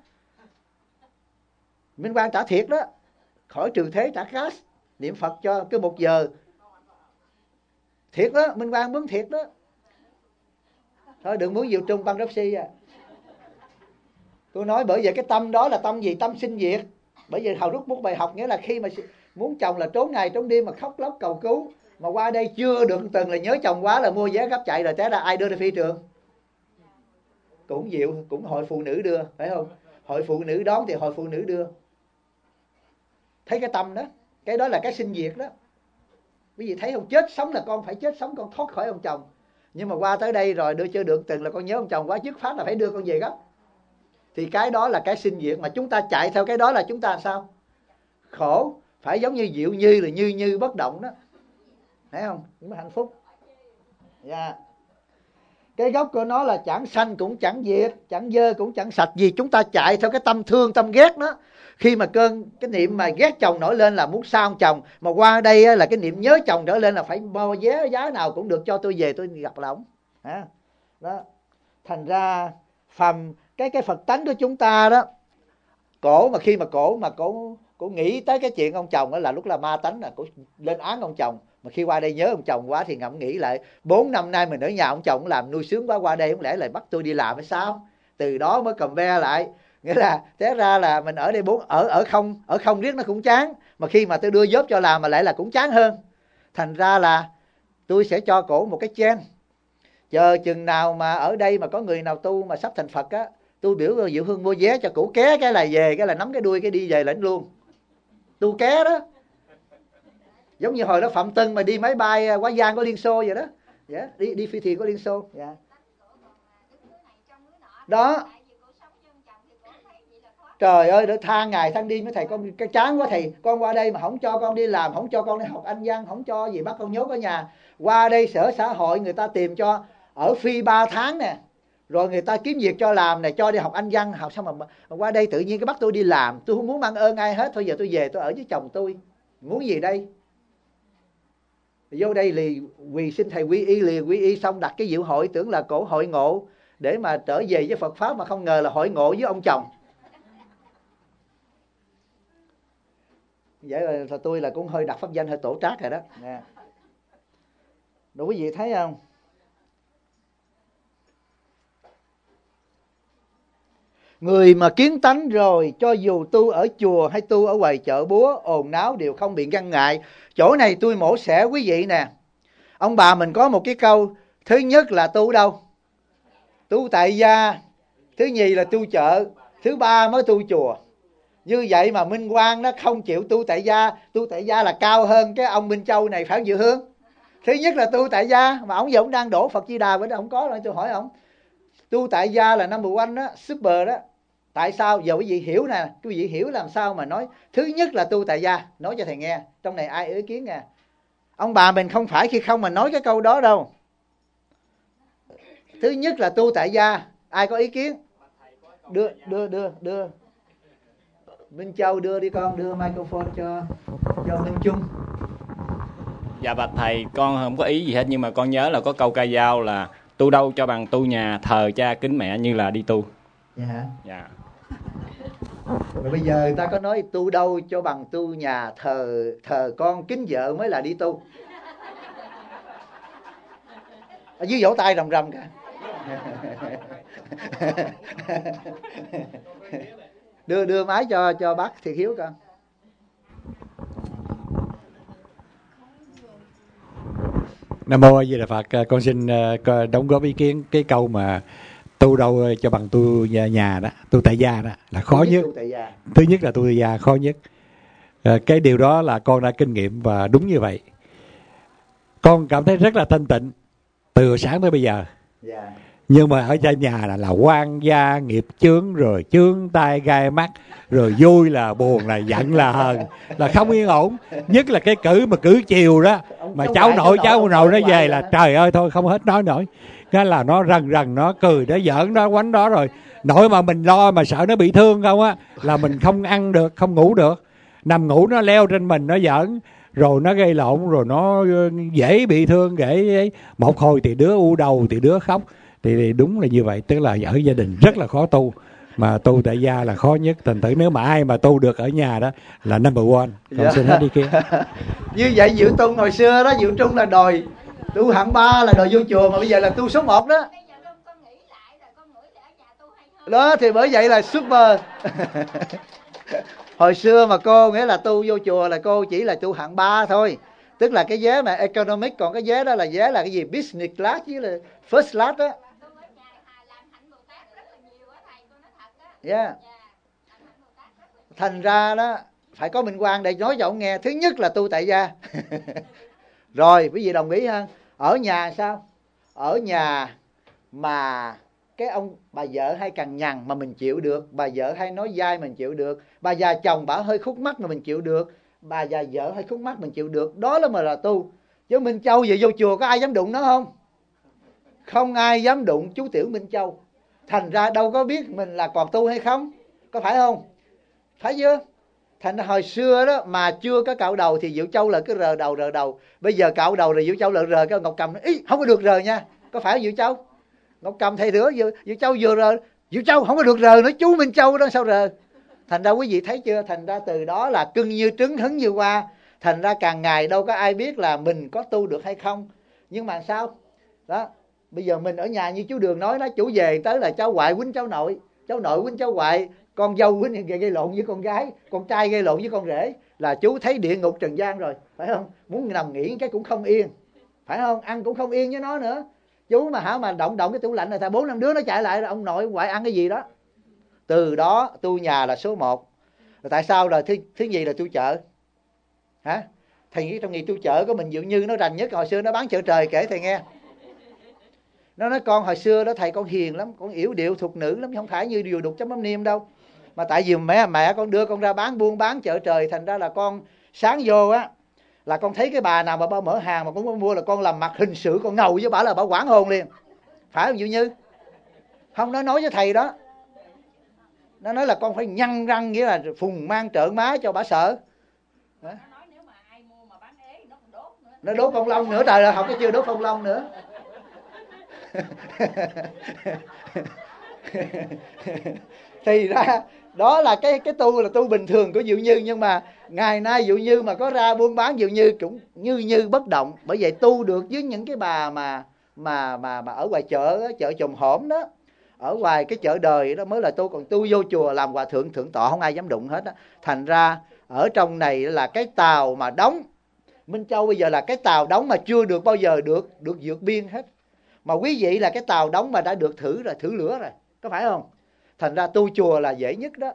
Minh Quang trả thiệt đó, khỏi trừ thế trả cash, niệm Phật cho cái 1 giờ. Thiệt đó, Minh Quang mướn thiệt đó. Thôi đừng muốn Diệu Trung băng Roxy à. Tôi nói bởi vậy cái tâm đó là tâm gì? Tâm sinh diệt. Bởi vậy Hào rút một bài học, nghĩa là khi mà muốn chồng là trốn ngày trốn đêm mà khóc lóc cầu cứu, mà qua đây chưa được từng là nhớ chồng quá là mua vé gấp chạy rồi, té ra ai đưa ra phi trường? Cũng Diệu, cũng hội phụ nữ đưa, phải không? Hội phụ nữ đón thì hội phụ nữ đưa. Thấy cái tâm đó, cái đó là cái sinh diệt đó. Quý vị thấy không? Chết sống là con phải chết sống, con thoát khỏi ông chồng. Nhưng mà qua tới đây rồi đưa chưa được từng là con nhớ ông chồng quá, dứt phát là phải đưa con về gấp. Thì cái đó là cái sinh diệt, mà chúng ta chạy theo cái đó là chúng ta sao? Khổ. Phải giống như Diệu Như là như bất động đó, thấy không? Cũng hạnh phúc. Yeah. Cái gốc của nó là chẳng sanh cũng chẳng diệt, chẳng dơ cũng chẳng sạch gì. Chúng ta chạy theo cái tâm thương, tâm ghét đó. Khi mà cái niệm mà ghét chồng nổi lên là muốn sao ông chồng, mà qua đây là cái niệm nhớ chồng trở lên là phải bao vé giá nào cũng được cho tôi về tôi gặp là ổng. Đó. Thành ra phàm cái Phật tánh của chúng ta đó, cổ mà khi mà cổ nghĩ tới cái chuyện ông chồng đó là lúc là ma tánh, là cổ lên án ông chồng. Mà khi qua đây nhớ ông chồng quá thì ngẫm nghĩ lại, 4 năm nay mình ở nhà ông chồng làm nuôi sướng quá, qua đây không lẽ lại bắt tôi đi làm hay sao? Từ đó mới cầm ve lại. Nghĩa là té ra là mình ở đây ở không riết nó cũng chán, mà khi mà tôi đưa job cho làm mà lại là cũng chán hơn. Thành ra là tôi sẽ cho cổ một cái chen. Chờ chừng nào mà ở đây mà có người nào tu mà sắp thành Phật á, tôi biểu Diệu Hương mua vé cho cổ ké cái là về, cái là nắm cái đuôi cái đi về lãnh luôn. Tu ké đó. Giống như hồi đó Phạm Tân mà đi máy bay Quá Giang có Liên Xô vậy đó. Yeah, đi phi thuyền có Liên Xô. Yeah. Đó. Trời ơi, để than ngày than đi mấy thầy, con cái chán quá thầy, con qua đây mà không cho con đi làm, không cho con đi học Anh văn, không cho gì, bắt con nhốt ở nhà. Qua đây sở xã hội người ta tìm cho ở phi 3 tháng nè, rồi người ta kiếm việc cho làm này, cho đi học Anh văn, học xong mà qua đây tự nhiên cái bắt tôi đi làm. Tôi không muốn mang ơn ai hết, thôi giờ tôi về tôi ở với chồng tôi, muốn gì đây? Vô đây thì quỳ xin thầy quy y, liền quy y xong đặt cái diệu hội, tưởng là cổ hội ngộ để mà trở về với Phật pháp, mà không ngờ là hội ngộ với ông chồng. Vậy là tôi là cũng hơi đặt pháp danh hơi tổ trác rồi đó. Nè. Đủ quý vị thấy không? Người mà kiến tánh rồi, cho dù tu ở chùa hay tu ở ngoài chợ búa, ồn náo đều không bị ngăn ngại. Chỗ này tôi mổ xẻ quý vị nè. Ông bà mình có một cái câu, thứ nhất là tu đâu? Tu tại gia. Thứ nhì là tu chợ. Thứ ba mới tu chùa. Như vậy mà Minh Quang nó không chịu tu tại gia là cao hơn cái ông Minh Châu này, phải không Diệu Hương? Thứ nhất là tu tại gia, mà ông giờ ông đang đổ Phật Di Đà bên đó không có rồi. Tôi hỏi ông, tu tại gia là number one đó, super đó. Tại sao? Giờ quý vị hiểu nè, quý vị hiểu làm sao mà nói thứ nhất là tu tại gia. Nói cho thầy nghe, trong này ai ý kiến nè. Ông bà mình không phải khi không mà nói cái câu đó đâu. Thứ nhất là tu tại gia. Ai có ý kiến? Đưa Minh Châu đưa đi con, đưa microphone cho Minh Trung. Dạ bạch thầy, con không có ý gì hết, nhưng mà con nhớ là có câu ca dao là tu đâu cho bằng tu nhà, thờ cha kính mẹ như là đi tu. Dạ. Rồi bây giờ người ta có nói tu đâu cho bằng tu nhà, thờ con kính vợ mới là đi tu. Ở dưới vỗ tay rầm rầm kìa. Đưa máy cho bác Thiệt Hiếu con. Nam Mô A Di Đà Phật. Con xin đóng góp ý kiến cái câu mà tu đâu cho bằng tu nhà đó, tu tại gia đó là khó nhất. Thứ nhất là tu tại gia khó nhất. Cái điều đó là con đã kinh nghiệm và đúng như vậy. Con cảm thấy rất là thanh tịnh từ sáng tới bây giờ. Nhưng mà ở trên nhà là quan gia nghiệp chướng, rồi chướng tai gai mắt, rồi vui là buồn, là giận là hờn, là không yên ổn. Nhất là cái cử chiều đó, mà cháu nội nó về là trời ơi thôi không hết nói nổi. Cái là nó rần nó cười, nó giỡn, nó quánh đó, rồi nội mà mình lo mà sợ nó bị thương không á, là mình không ăn được, không ngủ được. Nằm ngủ nó leo trên mình, nó giỡn, rồi nó gây lộn, rồi nó dễ bị thương, dễ một hồi thì đứa u đầu thì đứa khóc. Thì đúng là như vậy, tức là ở gia đình rất là khó tu, mà tu tại gia là khó nhất. Thành thử nếu mà ai mà tu được ở nhà đó là number one. Con xin hết đi kia. Như vậy Diệu Tung hồi xưa đó, Diệu Trung là đòi tu hạng 3 là đòi vô chùa, mà bây giờ là tu số 1 đó. Đó thì bởi vậy là super. Hồi xưa mà cô nghĩa là tu vô chùa là cô chỉ là tu hạng 3 thôi. Tức là cái vé mà economic, còn cái vé đó là vé là cái gì? Business class với là first class đó. Thành ra đó phải có Minh Quang để nói cho ông nghe. Thứ nhất là tu tại gia. Rồi quý vị đồng ý ha? Ở nhà sao? Ở nhà mà cái ông bà vợ hay cằn nhằn mà mình chịu được, bà vợ hay nói dai mình chịu được, bà già chồng bà hơi khúc mắc mà mình chịu được, bà già vợ hay khúc mắc mình chịu được, đó là mà là tu. Chứ Minh Châu về vô chùa có ai dám đụng nó không? Không ai dám đụng chú tiểu Minh Châu. Thành ra đâu có biết mình là còn tu hay không, có phải không? Phải chưa? Thành ra hồi xưa đó mà chưa có cạo đầu thì Diệu Châu là cứ rờ đầu. Bây giờ cạo đầu rồi Diệu Châu là rờ cái Ngọc Cầm nói, ý không có được rờ nha. Có phải Diệu Châu? Ngọc Cầm thầy rửa Diệu Châu vừa rờ, Diệu Châu không có được rờ nữa, chú Minh Châu đó sao rờ. Thành ra quý vị thấy chưa? Thành ra từ đó là cưng như trứng hứng như hoa. Thành ra càng ngày đâu có ai biết là mình có tu được hay không. Nhưng mà sao? Đó, bây giờ mình ở nhà như chú Đường nói đó, chủ về tới là cháu ngoại quýnh cháu nội quýnh cháu ngoại, con dâu quýnh gây lộn với con gái, con trai gây lộn với con rể, là chú thấy địa ngục trần gian rồi, phải không? Muốn nằm nghỉ cái cũng không yên, phải không? Ăn cũng không yên với nó nữa. Chú mà động cái tủ lạnh này thà 4-5 đứa nó chạy lại là ông nội ông ngoại ăn cái gì đó. Từ đó tu nhà là số 1. Rồi tại sao là thứ nhì là tu chợ? Hả? Thầy nghĩ trong nghề tu chợ có mình Diệu Như nó rành nhất. Hồi xưa nó bán chợ trời, kể thầy nghe. Nó nói con hồi xưa đó thầy con hiền lắm, con yểu điệu thục nữ lắm, không phải như điều đục chấm mắm niêm đâu. Mà tại vì mẹ con đưa con ra buôn bán chợ trời, thành ra là con sáng vô á là con thấy cái bà nào mà bà mở hàng mà con muốn mua là con làm mặt hình sự, con ngầu với bà là bà quản hồn liền. Phải không Diệu Như? Không, nó nói với thầy đó. Nó nói là con phải nhăn răng, nghĩa là phùng mang trợn má cho bà sợ. Nó nói nếu mà ai mua mà bán ế nó còn đốt nữa. Nó đốt phong long nữa, trời ơi, học cái chưa đốt phong long nữa. Thì ra đó là cái tu là tu bình thường của Diệu Như. Nhưng mà ngày nay Diệu Như mà có ra buôn bán, Diệu Như cũng như bất động. Bởi vậy tu được với những cái bà mà ở ngoài chợ Chùm Hổm đó, ở ngoài cái chợ đời đó mới là tu. Còn tu vô chùa làm hòa thượng thượng tọa không ai dám đụng hết đó. Thành ra ở trong này là cái tàu mà đóng Minh Châu bây giờ là cái tàu đóng mà chưa được bao giờ được vượt biên hết. Mà quý vị là cái tàu đóng mà đã được thử lửa rồi, có phải không? Thành ra tu chùa là dễ nhất đó.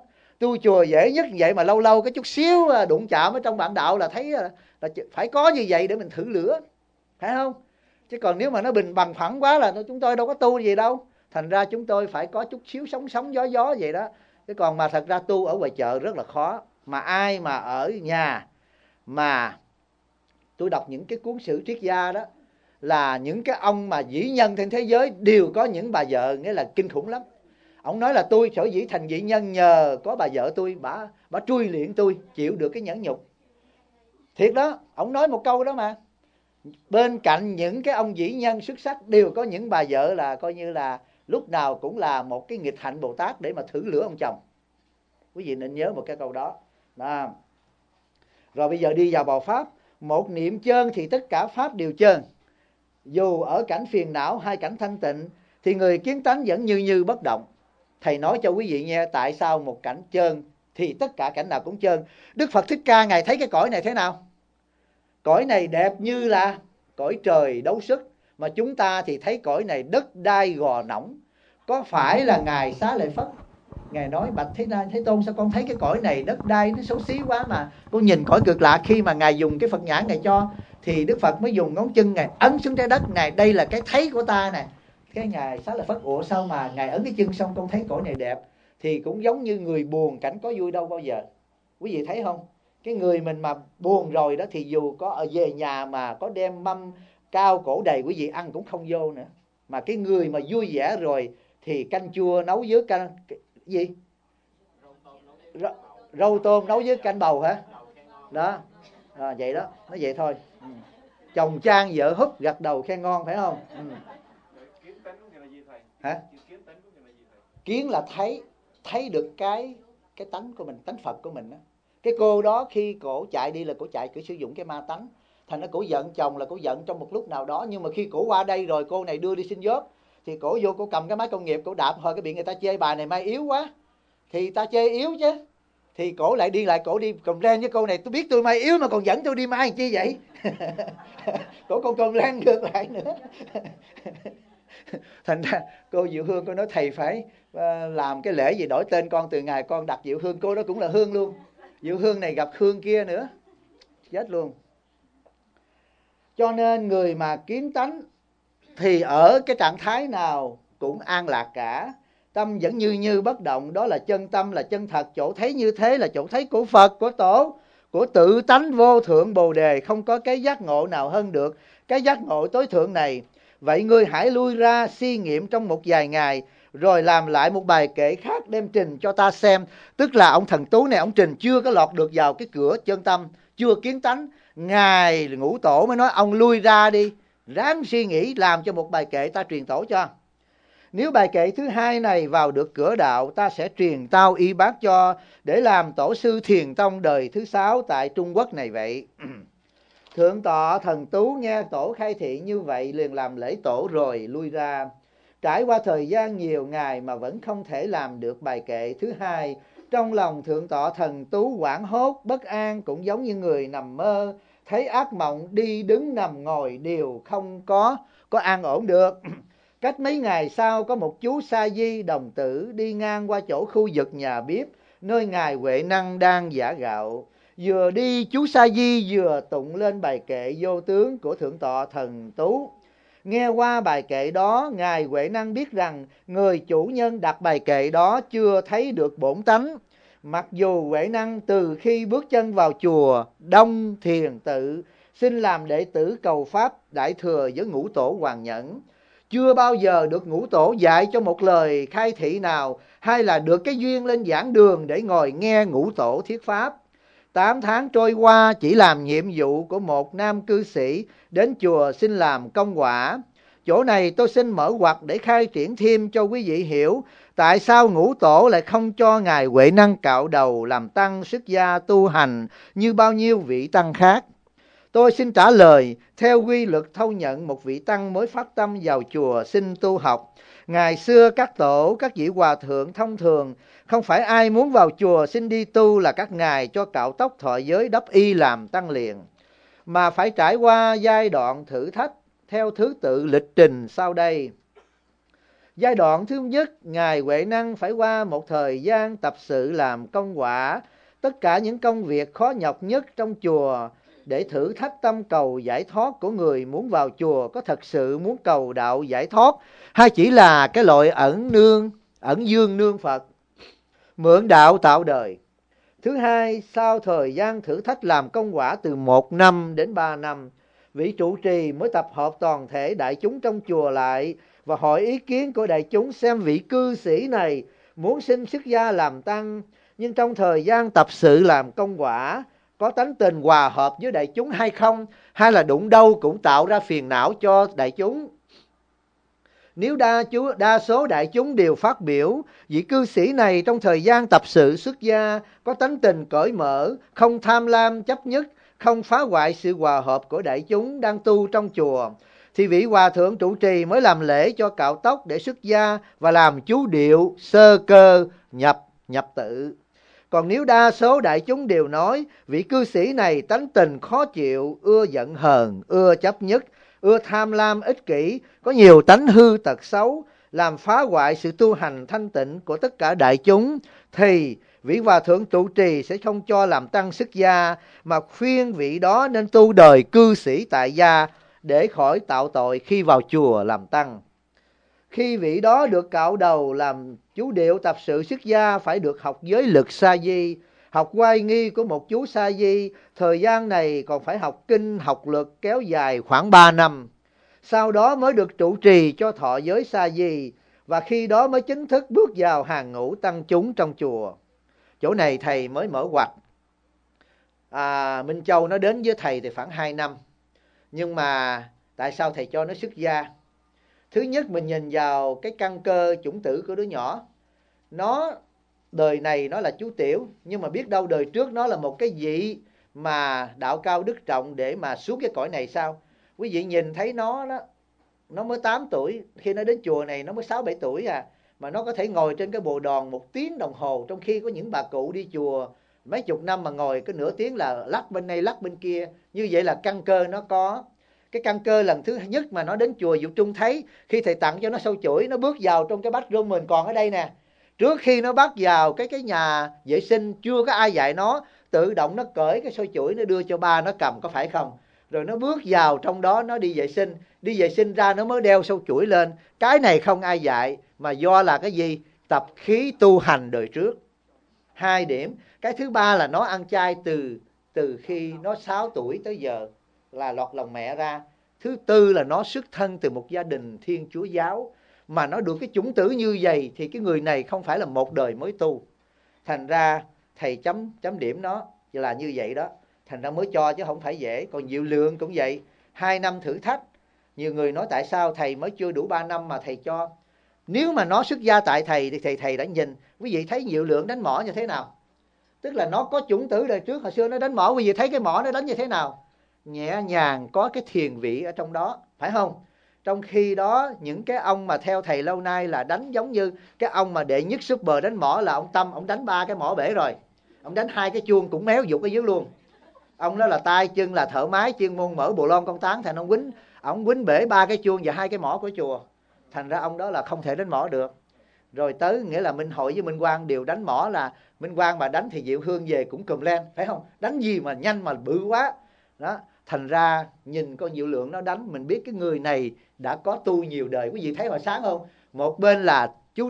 Tu chùa dễ nhất vậy mà lâu lâu cái chút xíu đụng chạm ở trong bạn đạo là thấy là phải có như vậy để mình thử lửa, phải không? Chứ còn nếu mà nó bình bằng phẳng quá là chúng tôi đâu có tu gì đâu. Thành ra chúng tôi phải có chút xíu sóng gió vậy đó. Chứ còn mà thật ra tu ở ngoài chợ rất là khó. Mà ai mà ở nhà mà tôi đọc những cái cuốn sử triết gia đó, là những cái ông mà vĩ nhân trên thế giới đều có những bà vợ, nghĩa là kinh khủng lắm. Ông nói là tôi sở dĩ thành vĩ nhân nhờ có bà vợ tôi, bà trui luyện tôi chịu được cái nhẫn nhục. Thiệt đó, ông nói một câu đó mà. Bên cạnh những cái ông vĩ nhân xuất sắc đều có những bà vợ là coi như là lúc nào cũng là một cái nghịch hạnh Bồ Tát để mà thử lửa ông chồng. Quý vị nên nhớ một cái câu đó. Rồi bây giờ đi vào bào pháp. Một niệm chơn thì tất cả pháp đều chơn. Dù ở cảnh phiền não hay cảnh thanh tịnh thì người kiến tánh vẫn như bất động. Thầy nói cho quý vị nghe tại sao một cảnh chơn thì tất cả cảnh nào cũng chơn. Đức Phật Thích Ca Ngài thấy cái cõi này thế nào? Cõi này đẹp như là cõi trời đấu sức. Mà chúng ta thì thấy cõi này đất đai gò nỏng. Có phải là Ngài Xá Lợi Phất, Ngài nói bạch Thế Tôn, sao con thấy cái cõi này đất đai nó xấu xí quá mà con nhìn cõi cực lạ. Khi mà Ngài dùng cái Phật nhãn Ngài cho thì Đức Phật mới dùng ngón chân Ngài ấn xuống trái đất này, đây là cái thấy của ta nè. Cái Ngài Xá Lợi Phất, ủa sao mà Ngài ấn cái chân xong con thấy cõi này đẹp? Thì cũng giống như người buồn, cảnh có vui đâu bao giờ. Quý vị thấy không? Cái người mình mà buồn rồi đó thì dù có ở về nhà mà có đem mâm cao cổ đầy, quý vị ăn cũng không vô nữa. Mà cái người mà vui vẻ rồi thì canh chua nấu với canh gì? Rau tôm nấu với canh bầu hả? Đó. Vậy đó, nó vậy thôi. Chồng trang vợ húp gật đầu khen ngon, phải không? Hả? Kiến là thấy được cái tánh của mình, tánh Phật của mình đó. Cái cô đó khi cổ chạy đi là cổ chạy cứ sử dụng cái ma tánh. Thành ra cổ giận chồng là cổ giận trong một lúc nào đó, nhưng mà khi cổ qua đây rồi cô này đưa đi xin job thì cổ vô cổ cầm cái máy công nghiệp cổ đạp hồi cái bị người ta chê bà này mai yếu quá. Thì ta chê yếu chứ. Thì cổ lại đi complain với cô này, tôi biết tôi mai yếu mà còn dẫn tôi đi mai chi vậy? Cổ còn complain ngược lại nữa. Thành ra cô Diệu Hương cô nói thầy phải làm cái lễ gì đổi tên con, từ ngày con đặt Diệu Hương, cô đó cũng là Hương luôn. Diệu Hương này gặp Hương kia nữa, chết luôn. Cho nên người mà kiến tánh thì ở cái trạng thái nào cũng an lạc cả. Tâm vẫn như bất động, đó là chân tâm, là chân thật. Chỗ thấy như thế là chỗ thấy của Phật, của Tổ, của tự tánh vô thượng Bồ Đề. Không có cái giác ngộ nào hơn được cái giác ngộ tối thượng này. Vậy ngươi hãy lui ra suy nghiệm trong một vài ngày, rồi làm lại một bài kệ khác đem trình cho ta xem. Tức là ông thần Tú này, ông trình chưa có lọt được vào cái cửa chân tâm, chưa kiến tánh. Ngài Ngũ Tổ mới nói ông lui ra đi, ráng suy nghĩ làm cho một bài kệ ta truyền tổ cho. Nếu bài kệ thứ hai này vào được cửa đạo, ta sẽ truyền tao y bác cho, để làm tổ sư Thiền Tông đời thứ 6 tại Trung Quốc này vậy. Thượng tọa thần Tú nghe tổ khai thị như vậy, liền làm lễ tổ rồi lui ra. Trải qua thời gian nhiều ngày mà vẫn không thể làm được bài kệ thứ hai. Trong lòng thượng tọa thần Tú hoảng hốt, bất an, cũng giống như người nằm mơ. Thấy ác mộng, đi đứng nằm ngồi đều không có an ổn được. Cách mấy ngày sau, có một chú sa di đồng tử đi ngang qua chỗ khu vực nhà bếp, nơi ngài Huệ Năng đang giã gạo. Vừa đi, chú sa di vừa tụng lên bài kệ vô tướng của thượng tọa thần Tú. Nghe qua bài kệ đó, ngài Huệ Năng biết rằng người chủ nhân đặt bài kệ đó chưa thấy được bổn tánh. Mặc dù Huệ Năng từ khi bước chân vào chùa Đông Thiền Tự, xin làm đệ tử cầu pháp đại thừa với Ngũ Tổ Hoàng Nhẫn, chưa bao giờ được Ngũ Tổ dạy cho một lời khai thị nào, hay là được cái duyên lên giảng đường để ngồi nghe Ngũ Tổ thuyết pháp. 8 tháng trôi qua, chỉ làm nhiệm vụ của một nam cư sĩ đến chùa xin làm công quả. Chỗ này tôi xin mở ngoặt để khai triển thêm cho quý vị hiểu tại sao Ngũ Tổ lại không cho ngài Huệ Năng cạo đầu làm tăng xuất gia tu hành như bao nhiêu vị tăng khác. Tôi xin trả lời theo quy luật thâu nhận một vị tăng mới phát tâm vào chùa xin tu học. Ngày xưa các tổ, các vị hòa thượng thông thường, không phải ai muốn vào chùa xin đi tu là các ngài cho cạo tóc thọ giới đắp y làm tăng liền, mà phải trải qua giai đoạn thử thách theo thứ tự lịch trình sau đây. Giai đoạn thứ nhất, Ngài Huệ Năng phải qua một thời gian tập sự làm công quả tất cả những công việc khó nhọc nhất trong chùa để thử thách tâm cầu giải thoát của người muốn vào chùa có thật sự muốn cầu đạo giải thoát hay chỉ là cái loại ẩn dương nương Phật, mượn đạo tạo đời. Thứ hai, sau thời gian thử thách làm công quả từ 1 năm đến 3 năm, vị trụ trì mới tập hợp toàn thể đại chúng trong chùa lại và hỏi ý kiến của đại chúng xem vị cư sĩ này muốn xin xuất gia làm tăng, nhưng trong thời gian tập sự làm công quả có tánh tình hòa hợp với đại chúng hay không, hay là đụng đâu cũng tạo ra phiền não cho đại chúng. Nếu đa số đại chúng đều phát biểu vị cư sĩ này trong thời gian tập sự xuất gia có tánh tình cởi mở, không tham lam chấp nhất, không phá hoại sự hòa hợp của đại chúng đang tu trong chùa, thì vị hòa thượng trụ trì mới làm lễ cho cạo tóc để xuất gia và làm chú điệu sơ cơ nhập tự. Còn nếu đa số đại chúng đều nói vị cư sĩ này tánh tình khó chịu, ưa giận hờn, ưa chấp nhất, ưa tham lam ích kỷ, có nhiều tánh hư tật xấu, làm phá hoại sự tu hành thanh tịnh của tất cả đại chúng, thì vị hòa thượng trụ trì sẽ không cho làm tăng xuất gia, mà khuyên vị đó nên tu đời cư sĩ tại gia để khỏi tạo tội khi vào chùa làm tăng. Khi vị đó được cạo đầu làm chú điệu tập sự xuất gia phải được học giới lực sa di, học oai nghi của một chú sa di. Thời gian này còn phải học kinh, học lực kéo dài khoảng 3 năm. Sau đó mới được trụ trì cho thọ giới sa di, và khi đó mới chính thức bước vào hàng ngũ tăng chúng trong chùa. Chỗ này thầy mới mở ngoặt. Minh Châu nó đến với thầy thì khoảng 2 năm. Nhưng mà tại sao thầy cho nó xuất gia? Thứ nhất, mình nhìn vào cái căn cơ chủng tử của đứa nhỏ. Nó đời này nó là chú tiểu, nhưng mà biết đâu đời trước nó là một cái vị mà đạo cao đức trọng để mà xuống cái cõi này sao? Quý vị nhìn thấy nó đó, nó mới 8 tuổi, khi nó đến chùa này nó mới 6-7 tuổi mà nó có thể ngồi trên cái bồ đòn 1 tiếng đồng hồ, trong khi có những bà cụ đi chùa mấy chục năm mà ngồi cái nửa tiếng là lắc bên này lắc bên kia. Như vậy là căn cơ nó có. Cái căn cơ lần thứ nhất mà nó đến chùa Dục Trung thấy, khi thầy tặng cho nó sâu chuỗi, nó bước vào trong cái bathroom mình còn ở đây nè. Trước khi nó bắt vào cái nhà vệ sinh chưa có ai dạy nó, tự động nó cởi cái sâu chuỗi nó đưa cho ba nó cầm, có phải không? Rồi nó bước vào trong đó nó đi vệ sinh ra nó mới đeo sâu chuỗi lên. Cái này không ai dạy, mà do là cái gì? Tập khí tu hành đời trước. 2 điểm. Cái thứ ba là nó ăn chay từ khi nó 6 tuổi tới giờ là lọt lòng mẹ ra. Thứ tư là nó xuất thân từ một gia đình Thiên Chúa giáo, mà nó được cái chủng tử như vậy thì cái người này không phải là một đời mới tu. Thành ra thầy chấm điểm nó là như vậy đó. Thành ra mới cho chứ không phải dễ. Còn Diệu Lượng cũng vậy, 2 năm thử thách. Nhiều người nói tại sao thầy mới chưa đủ 3 năm mà thầy cho. Nếu mà nó xuất gia tại thầy thì thầy đã nhìn. Quý vị thấy Diệu Lượng đánh mõ như thế nào? Tức là nó có chủng tử đời trước, hồi xưa nó đánh mõ, quý vị thấy cái mõ nó đánh như thế nào? Nhẹ nhàng, có cái thiền vị ở trong đó, phải không? Trong khi đó những cái ông mà theo thầy lâu nay là đánh giống như cái ông mà đệ nhất super đánh mõ là ông Tâm, ông đánh 3 cái mõ bể rồi. Ông đánh 2 cái chuông cũng méo dục ở dưới luôn. Ông đó là tay chân là thợ máy, chuyên môn mở bộ lon con tán, thành ông quýnh bể 3 cái chuông và 2 cái mõ của chùa. Thành ra ông đó là không thể đánh mõ được. Rồi tới nghĩa là Minh Hội với Minh Quang đều đánh mõ, là Minh Quang mà đánh thì Diệu Hương về cũng cùm lên, phải không? Đánh gì mà nhanh mà bự quá. Đó, thành ra nhìn con Diệu Lượng nó đánh, mình biết cái người này đã có tu nhiều đời. Quý vị thấy hồi sáng không? Một bên là chú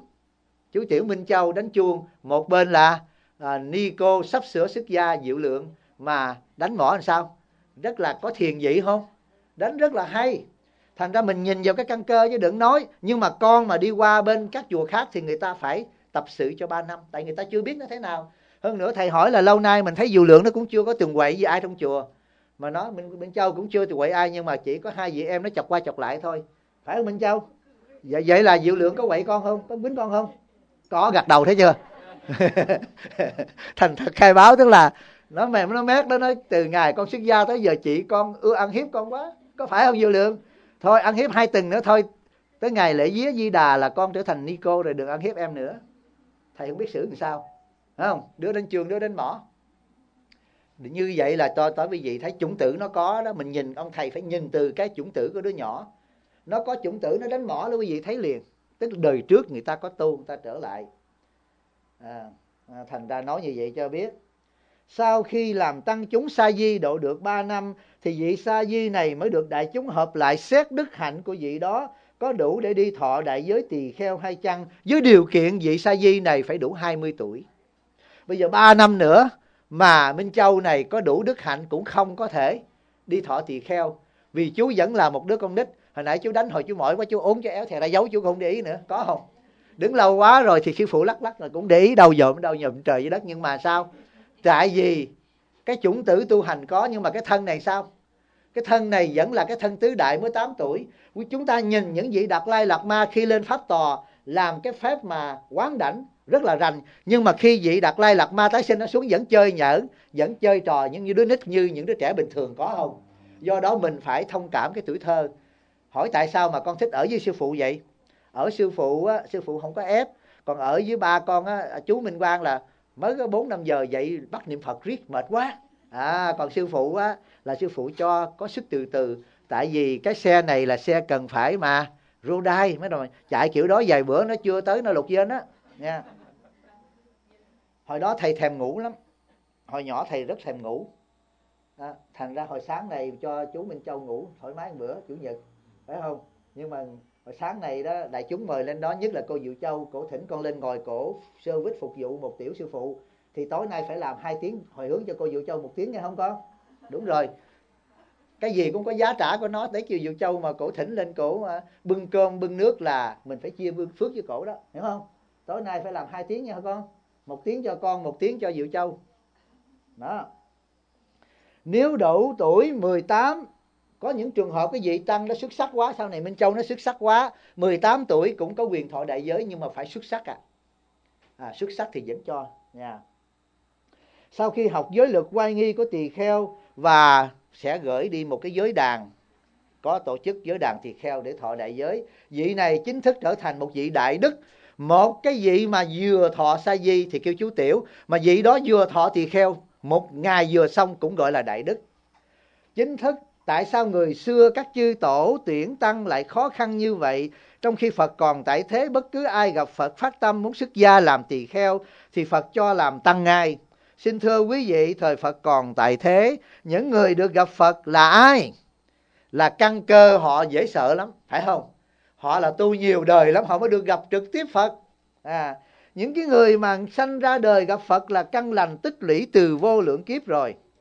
Tiểu Minh Châu đánh chuông, một bên là Nico sắp sửa xuất gia Diệu Lượng, mà đánh mõ làm sao? Rất là có thiền vị không? Đánh rất là hay. Thành ra mình nhìn vào cái căn cơ chứ đừng nói. Nhưng mà con mà đi qua bên các chùa khác thì người ta phải tập sự cho 3 năm, tại người ta chưa biết nó thế nào. Hơn nữa thầy hỏi là lâu nay mình thấy Diệu Lượng nó cũng chưa có từng quậy với ai trong chùa, mà nó Minh Châu cũng chưa từng quậy ai, nhưng mà chỉ có 2 vị em nó chọc qua chọc lại thôi, phải không Minh Châu? Vậy là Diệu Lượng có quậy con không? Có quýnh con không? Có, gật đầu thấy chưa? Thành thật khai báo, tức là nó mềm nó mét đó, nói từ ngày con xuất gia tới giờ chị con ưa ăn hiếp con quá, có phải không Diệu Lượng? Thôi ăn hiếp 2 tuần nữa thôi, tới ngày lễ vía Di Đà là con trở thành Nico rồi, đừng ăn hiếp em nữa. Thầy không biết xử làm sao, phải không? Đứa đến trường, đứa đến mỏ. Như vậy là cho quý vị thấy chủng tử nó có đó. Mình nhìn ông thầy phải nhìn từ cái chủng tử của đứa nhỏ. Nó có chủng tử nó đánh mỏ đó, quý vị thấy liền. tức là đời trước người ta có tu, người ta trở lại. Thành ra nói như vậy cho biết. Sau khi làm tăng chúng sa di độ được 3 năm thì vị sa di này mới được đại chúng hợp lại xét đức hạnh của vị đó có đủ để đi thọ đại giới tỳ kheo hay chăng, với điều kiện vị sa di này phải đủ 20 tuổi. Bây giờ 3 năm nữa mà Minh Châu này có đủ đức hạnh cũng không có thể đi thọ tỳ kheo, vì chú vẫn là một đứa con nít. Hồi nãy chú đánh hồi chú mỏi quá, chú ốm cho éo thè ra giấu, chú không để ý nữa, có không? Đứng lâu quá rồi thì sư phụ lắc là cũng để ý, đâu dòm trời dưới đất. Nhưng mà sao? Tại vì cái chủng tử tu hành có, nhưng mà cái thân này sao? Cái thân này vẫn là cái thân tứ đại mới 8 tuổi. Chúng ta nhìn những vị Đạt Lai Lạt Ma khi lên pháp tòa làm cái phép mà quán đảnh rất là rành, nhưng mà khi vị Đạt Lai Lạt Ma tái sinh nó xuống vẫn chơi nhỡn, vẫn chơi trò như đứa nít, như những đứa trẻ bình thường, có không? Do đó mình phải thông cảm cái tuổi thơ. Hỏi tại sao mà con thích ở với sư phụ vậy? Ở sư phụ á, sư phụ không có ép. Còn ở với ba con á, chú Minh Quang là mới có 4-5 giờ dậy bắt niệm Phật riết mệt quá. Còn sư phụ á, là sư phụ cho có sức từ từ. Tại vì cái xe này là xe cần phải mà rô đai, mới rồi chạy kiểu đó vài bữa nó chưa tới nó lục dên á nha. Hồi đó thầy thèm ngủ lắm, hồi nhỏ thầy rất thèm ngủ. Thành ra hồi sáng này cho chú Minh Châu ngủ thoải mái một bữa chủ nhật, phải không? Nhưng mà hồi sáng này đó đại chúng mời lên đó, nhất là cô Diệu Châu, cổ thỉnh con lên ngồi cổ service phục vụ một tiểu sư phụ, thì tối nay phải làm 2 tiếng hồi hướng cho cô Diệu Châu 1 tiếng nghe không con? Đúng rồi, cái gì cũng có giá trả của nó. Để kêu Diệu Châu mà cổ thỉnh lên cổ bưng cơm bưng nước là mình phải chia phước với cổ đó, hiểu không? Tối nay phải làm 2 tiếng nha con, 1 tiếng cho con, 1 tiếng cho Diệu Châu đó. Nếu đủ tuổi 18, có những trường hợp cái vị tăng nó xuất sắc quá, sau này Minh Châu nó xuất sắc quá, 18 tuổi cũng có quyền thọ đại giới, nhưng mà phải xuất sắc xuất sắc thì vẫn cho nha. Sau khi học giới luật oai nghi của tỳ kheo và sẽ gửi đi một cái giới đàn, có tổ chức giới đàn tỳ kheo để thọ đại giới. Vị này chính thức trở thành một vị đại đức. Một cái vị mà vừa thọ sa di thì kêu chú tiểu, mà vị đó vừa thọ tỳ kheo, một ngày vừa xong cũng gọi là đại đức. Chính thức. Tại sao người xưa các chư tổ tuyển tăng lại khó khăn như vậy? Trong khi Phật còn tại thế, bất cứ ai gặp Phật phát tâm muốn xuất gia làm tỳ kheo thì Phật cho làm tăng ngay. Xin thưa quý vị, thời Phật còn tại thế, những người được gặp Phật là ai? Là căn cơ họ dễ sợ lắm, phải không? Họ là tu nhiều đời lắm, họ mới được gặp trực tiếp Phật. Những cái người mà sanh ra đời gặp Phật là căn lành tích lũy từ vô lượng kiếp rồi.